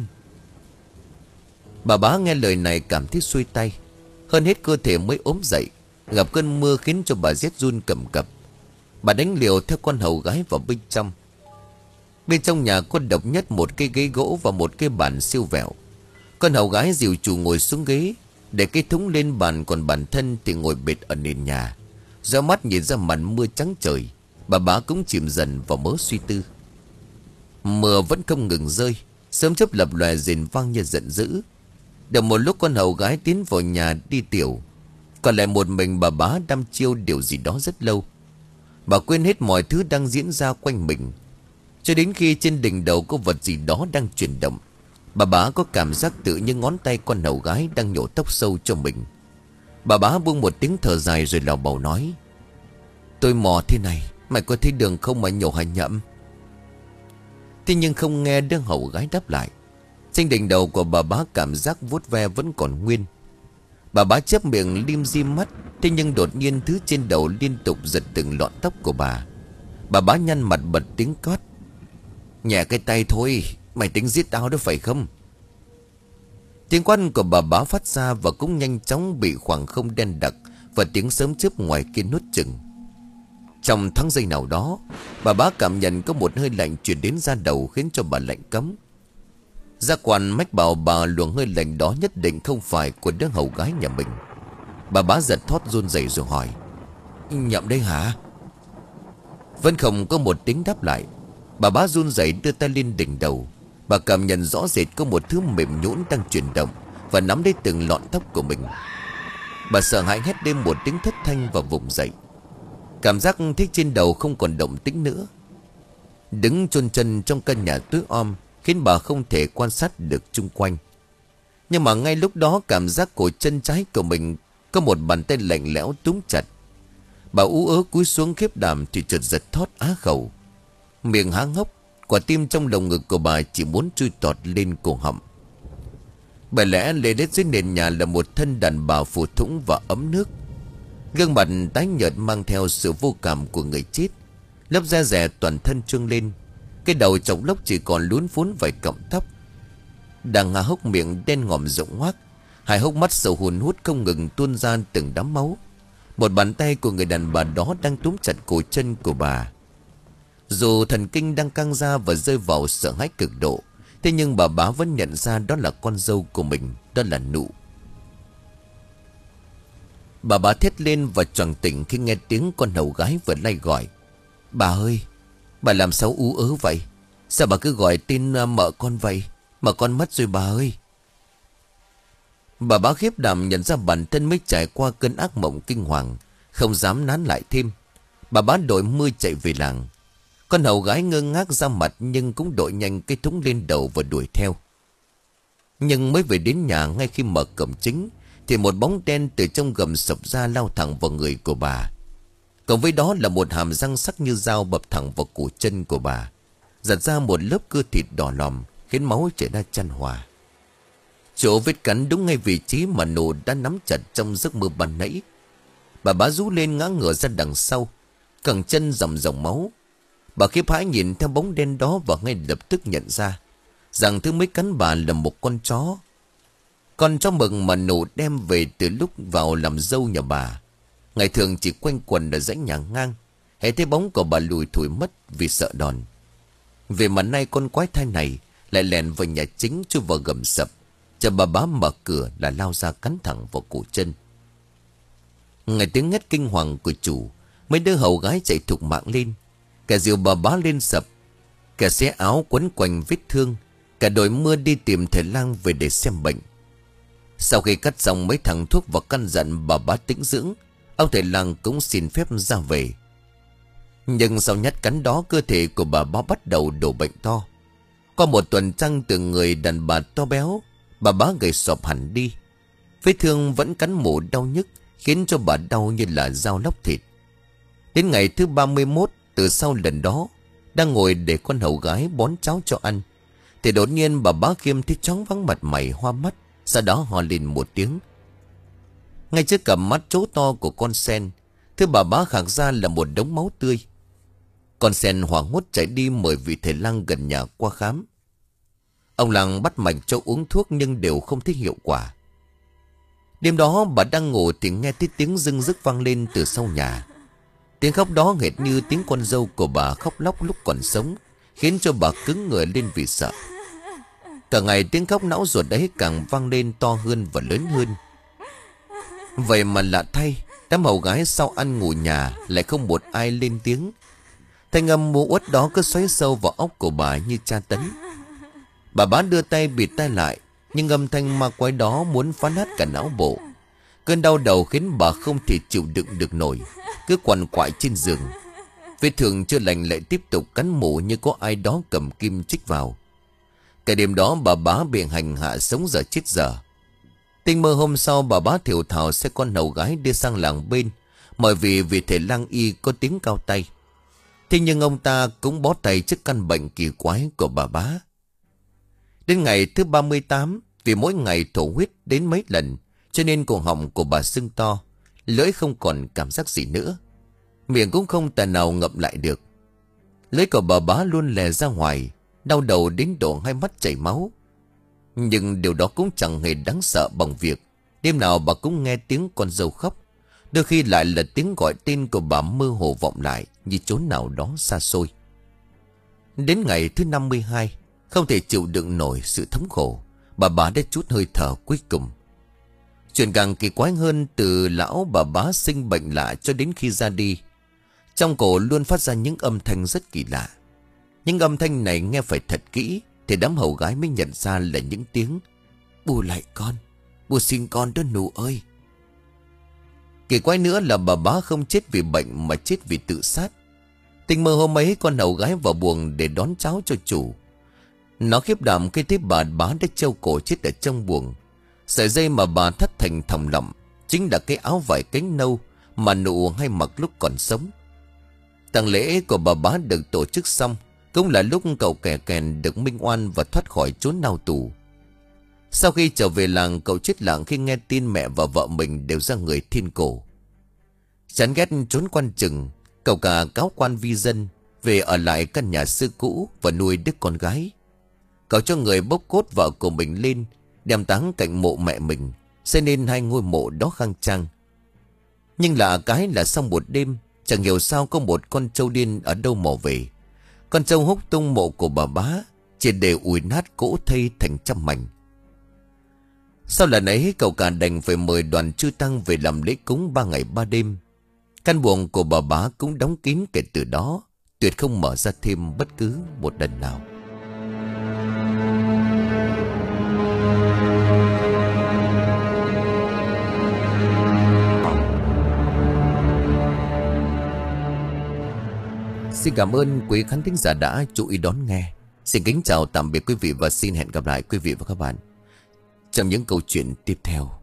Bà bá nghe lời này cảm thấy xuôi tay. Hơn hết cơ thể mới ốm dậy, gặp cơn mưa khiến cho bà rét run cầm cập. Bà đánh liều theo con hầu gái vào bên trong. Bên trong nhà có độc nhất một cây ghế gỗ và một cái bàn siêu vẹo. Con hầu gái dìu chủ ngồi xuống ghế, để cái thúng lên bàn, còn bản thân thì ngồi bệt ở nền nhà. Gió mắt nhìn ra màn mưa trắng trời, bà bá cũng chìm dần vào mớ suy tư. Mưa vẫn không ngừng rơi, sớm chớp lập lòe rền vang như giận dữ. Được một lúc con hầu gái tiến vào nhà đi tiểu, còn lại một mình bà bá đăm chiêu điều gì đó rất lâu. Bà quên hết mọi thứ đang diễn ra quanh mình, cho đến khi trên đỉnh đầu có vật gì đó đang chuyển động. Bà bá có cảm giác tự như ngón tay con hầu gái đang nhổ tóc sâu cho mình. Bà bá buông một tiếng thở dài rồi lào bầu nói: tôi mò thế này, mày có thấy đường không mà nhổ hành nhậm? Thế nhưng không nghe đứa hầu gái đáp lại. Trên đỉnh đầu của bà bá cảm giác vuốt ve vẫn còn nguyên. Bà bá chép miệng lim dim mắt. Thế nhưng đột nhiên thứ trên đầu liên tục giật từng lọn tóc của bà. Bà bá nhăn mặt bật tiếng cót: nhẹ cái tay thôi, mày tính giết tao đó phải không? Tiếng quát của bà bá phát ra và cũng nhanh chóng bị khoảng không đen đặc và tiếng sớm chớp ngoài kia nuốt chửng. Trong thoáng giây nào đó, bà bá cảm nhận có một hơi lạnh truyền đến da đầu, khiến cho bà lạnh cấm. Gia quan mách bảo bà luồng hơi lạnh đó nhất định không phải của đứa hầu gái nhà mình. Bà bá giật thót run rẩy rồi hỏi: nhậm đây hả? Vẫn không có một tiếng đáp lại. Bà bá run rẩy đưa tay lên đỉnh đầu. Bà cảm nhận rõ rệt có một thứ mềm nhũn đang chuyển động và nắm lấy từng lọn tóc của mình. Bà sợ hãi hét lên một tiếng thất thanh và vùng dậy. Cảm giác thích trên đầu không còn động tĩnh nữa. Đứng chôn chân trong căn nhà tối om khiến bà không thể quan sát được chung quanh. Nhưng mà ngay lúc đó, cảm giác cổ chân trái của mình có một bàn tay lạnh lẽo túm chặt. Bà ú ớ cúi xuống khiếp đảm thì chợt giật thót á khẩu. Miệng há hốc, quả tim trong lồng ngực của bà chỉ muốn chui tọt lên cổ họng. Bởi lẽ lê đết dưới nền nhà là một thân đàn bà phù thủng và ấm nước. Gương mặt tái nhợt mang theo sự vô cảm của người chết. Lớp da rẻ toàn thân trương lên. Cái đầu chọc lốc chỉ còn lún phún vài cọng tóc. Đang há hốc miệng đen ngòm rộng hoác, hai hốc mắt sầu hùn hút không ngừng tuôn ra từng đám máu. Một bàn tay của người đàn bà đó đang túm chặt cổ chân của bà. Dù thần kinh đang căng ra và rơi vào sợ hãi cực độ, thế nhưng bà bá vẫn nhận ra đó là con dâu của mình, đó là Nụ. Bà bá thét lên và choàng tỉnh khi nghe tiếng con hầu gái vừa lay gọi. Bà ơi, bà làm sao ú ớ vậy? Sao bà cứ gọi tên mợ con vậy? Mà con mất rồi bà ơi. Bà bá khiếp đảm nhận ra bản thân mới trải qua cơn ác mộng kinh hoàng, không dám nán lại thêm. Bà bá đội mưa chạy về làng. Con hầu gái ngơ ngác ra mặt nhưng cũng đội nhanh cái thúng lên đầu và đuổi theo. Nhưng mới về đến nhà, ngay khi mở cổng chính thì một bóng đen từ trong gầm sập ra lao thẳng vào người của bà. Cộng với đó là một hàm răng sắc như dao bập thẳng vào cổ chân của bà, giật ra một lớp cơ thịt đỏ lòm khiến máu chảy ra chan hòa. Chỗ vết cắn đúng ngay vị trí mà Nụ đã nắm chặt trong giấc mơ ban nãy. Bà bá rú lên ngã ngửa ra đằng sau, cẳng chân dòng dòng máu. Bà khiếp hãi nhìn theo bóng đen đó và ngay lập tức nhận ra rằng thứ mới cắn bà là một con chó. Con chó mừng mà Nụ đem về từ lúc vào làm dâu nhà bà. Ngày thường chỉ quanh quần ở dãy nhà ngang, hễ thấy bóng của bà lùi thủi mất vì sợ đòn. Về mà nay con quái thai này lại lèn vào nhà chính chui vào gầm sập, chờ bà bá mở cửa là lao ra cắn thẳng vào cổ chân. Nghe tiếng hét kinh hoàng của chủ, mấy đứa hầu gái chạy thục mạng lên. Cả dìu bà bá lên sập, cả xé áo quấn quanh vết thương, cả đội mưa đi tìm thầy lang về để xem bệnh. Sau khi cắt xong mấy thằng thuốc và căn dặn bà bá tĩnh dưỡng, ông thầy lang cũng xin phép ra về. Nhưng sau nhát cắn đó, cơ thể của bà bá bắt đầu đổ bệnh to. Qua một tuần trăng từ người đàn bà to béo, bà bá gầy sọp hẳn đi. Vết thương vẫn cắn mổ đau nhức, khiến cho bà đau như là dao lóc thịt. Đến ngày thứ ba mươi mốt từ sau lần đó, đang ngồi để con hầu gái bón cháo cho ăn, thì đột nhiên bà bá Khiêm thấy choáng váng mặt mày hoa mắt, sau đó ho lên một tiếng. Ngay trước cặp mắt trố to của con sen, thứ bà bá khạc ra là một đống máu tươi. Con sen hoảng hốt chạy đi mời vị thầy lang gần nhà qua khám. Ông lang bắt mạch cho uống thuốc nhưng đều không thấy hiệu quả. Đêm đó bà đang ngủ thì nghe thấy tiếng rưng rức vang lên từ sau nhà. Tiếng khóc đó hệt như tiếng con dâu của bà khóc lóc lúc còn sống, khiến cho bà cứng người lên vì sợ. Cả ngày tiếng khóc não ruột đấy càng vang lên to hơn và lớn hơn. Vậy mà lạ thay, đám hầu gái sau ăn ngủ nhà lại không một ai lên tiếng. Thanh âm mũ uất đó cứ xoáy sâu vào óc của bà như tra tấn. Bà bá đưa tay bịt tai lại, nhưng âm thanh ma quái đó muốn phá nát cả não bộ. Cơn đau đầu khiến bà không thể chịu đựng được nổi, cứ quằn quại trên giường. Vết thương chưa lành lại tiếp tục cắn mổ như có ai đó cầm kim chích vào. Cả đêm đó bà bá bị hành hạ sống dở chết dở. Tinh mơ hôm sau, bà bá thều thào xe con hầu gái đưa sang làng bên, bởi vì vị thầy lang y có tiếng cao tay. Thế nhưng ông ta cũng bó tay trước căn bệnh kỳ quái của bà bá. Đến ngày thứ ba mươi tám, vì mỗi ngày thổ huyết đến mấy lần, cho nên cổ họng của bà sưng to, lưỡi không còn cảm giác gì nữa, miệng cũng không tài nào ngậm lại được. Lưỡi của bà bá luôn lè ra ngoài, đau đầu đến độ hai mắt chảy máu. Nhưng điều đó cũng chẳng hề đáng sợ bằng việc đêm nào bà cũng nghe tiếng con dâu khóc, đôi khi lại là tiếng gọi tên của bà mơ hồ vọng lại như chốn nào đó xa xôi. Đến ngày thứ năm mươi hai, không thể chịu đựng nổi sự thống khổ, bà bá đã trút hơi thở cuối cùng. Chuyện càng kỳ quái hơn, từ lão bà bá sinh bệnh lạ cho đến khi ra đi, trong cổ luôn phát ra những âm thanh rất kỳ lạ. Những âm thanh này nghe phải thật kỹ thì đám hầu gái mới nhận ra là những tiếng "Bù lại con, bù xin con đó Nụ ơi." Kỳ quái nữa là bà bá không chết vì bệnh mà chết vì tự sát. Tình mơ hôm ấy, con hầu gái vào buồng để đón cháo cho chủ. Nó khiếp đảm khi thấy bà bá đã treo cổ chết ở trong buồng. Sợi dây mà bà thắt thành thòng lọng chính là cái áo vải cánh nâu mà Nụ hay mặc lúc còn sống. Tang lễ của bà bá được tổ chức xong, cũng là lúc cậu kẻ kèn được minh oan và thoát khỏi chốn lao tù. Sau khi trở về làng, cậu chết lặng khi nghe tin mẹ và vợ mình đều ra người thiên cổ. Chán ghét trốn quan chừng, cậu cả cáo quan vi dân, về ở lại căn nhà xưa cũ và nuôi đứa con gái. Cậu cho người bốc cốt vợ của mình lên, đem táng cạnh mộ mẹ mình, xây nên hai ngôi mộ đó khang trang. Nhưng lạ cái là sau một đêm, chẳng hiểu sao có một con trâu điên ở đâu mò về. Con trâu húc tung mộ của bà bá, chỉ để ùi nát cỗ thây thành trăm mảnh. Sau lần ấy cậu cả đành phải mời đoàn chư tăng về làm lễ cúng ba ngày ba đêm. Căn buồng của bà bá cũng đóng kín kể từ đó, tuyệt không mở ra thêm bất cứ một lần nào. Xin cảm ơn quý khán thính giả đã chú ý đón nghe. Xin kính chào tạm biệt quý vị và xin hẹn gặp lại quý vị và các bạn trong những câu chuyện tiếp theo.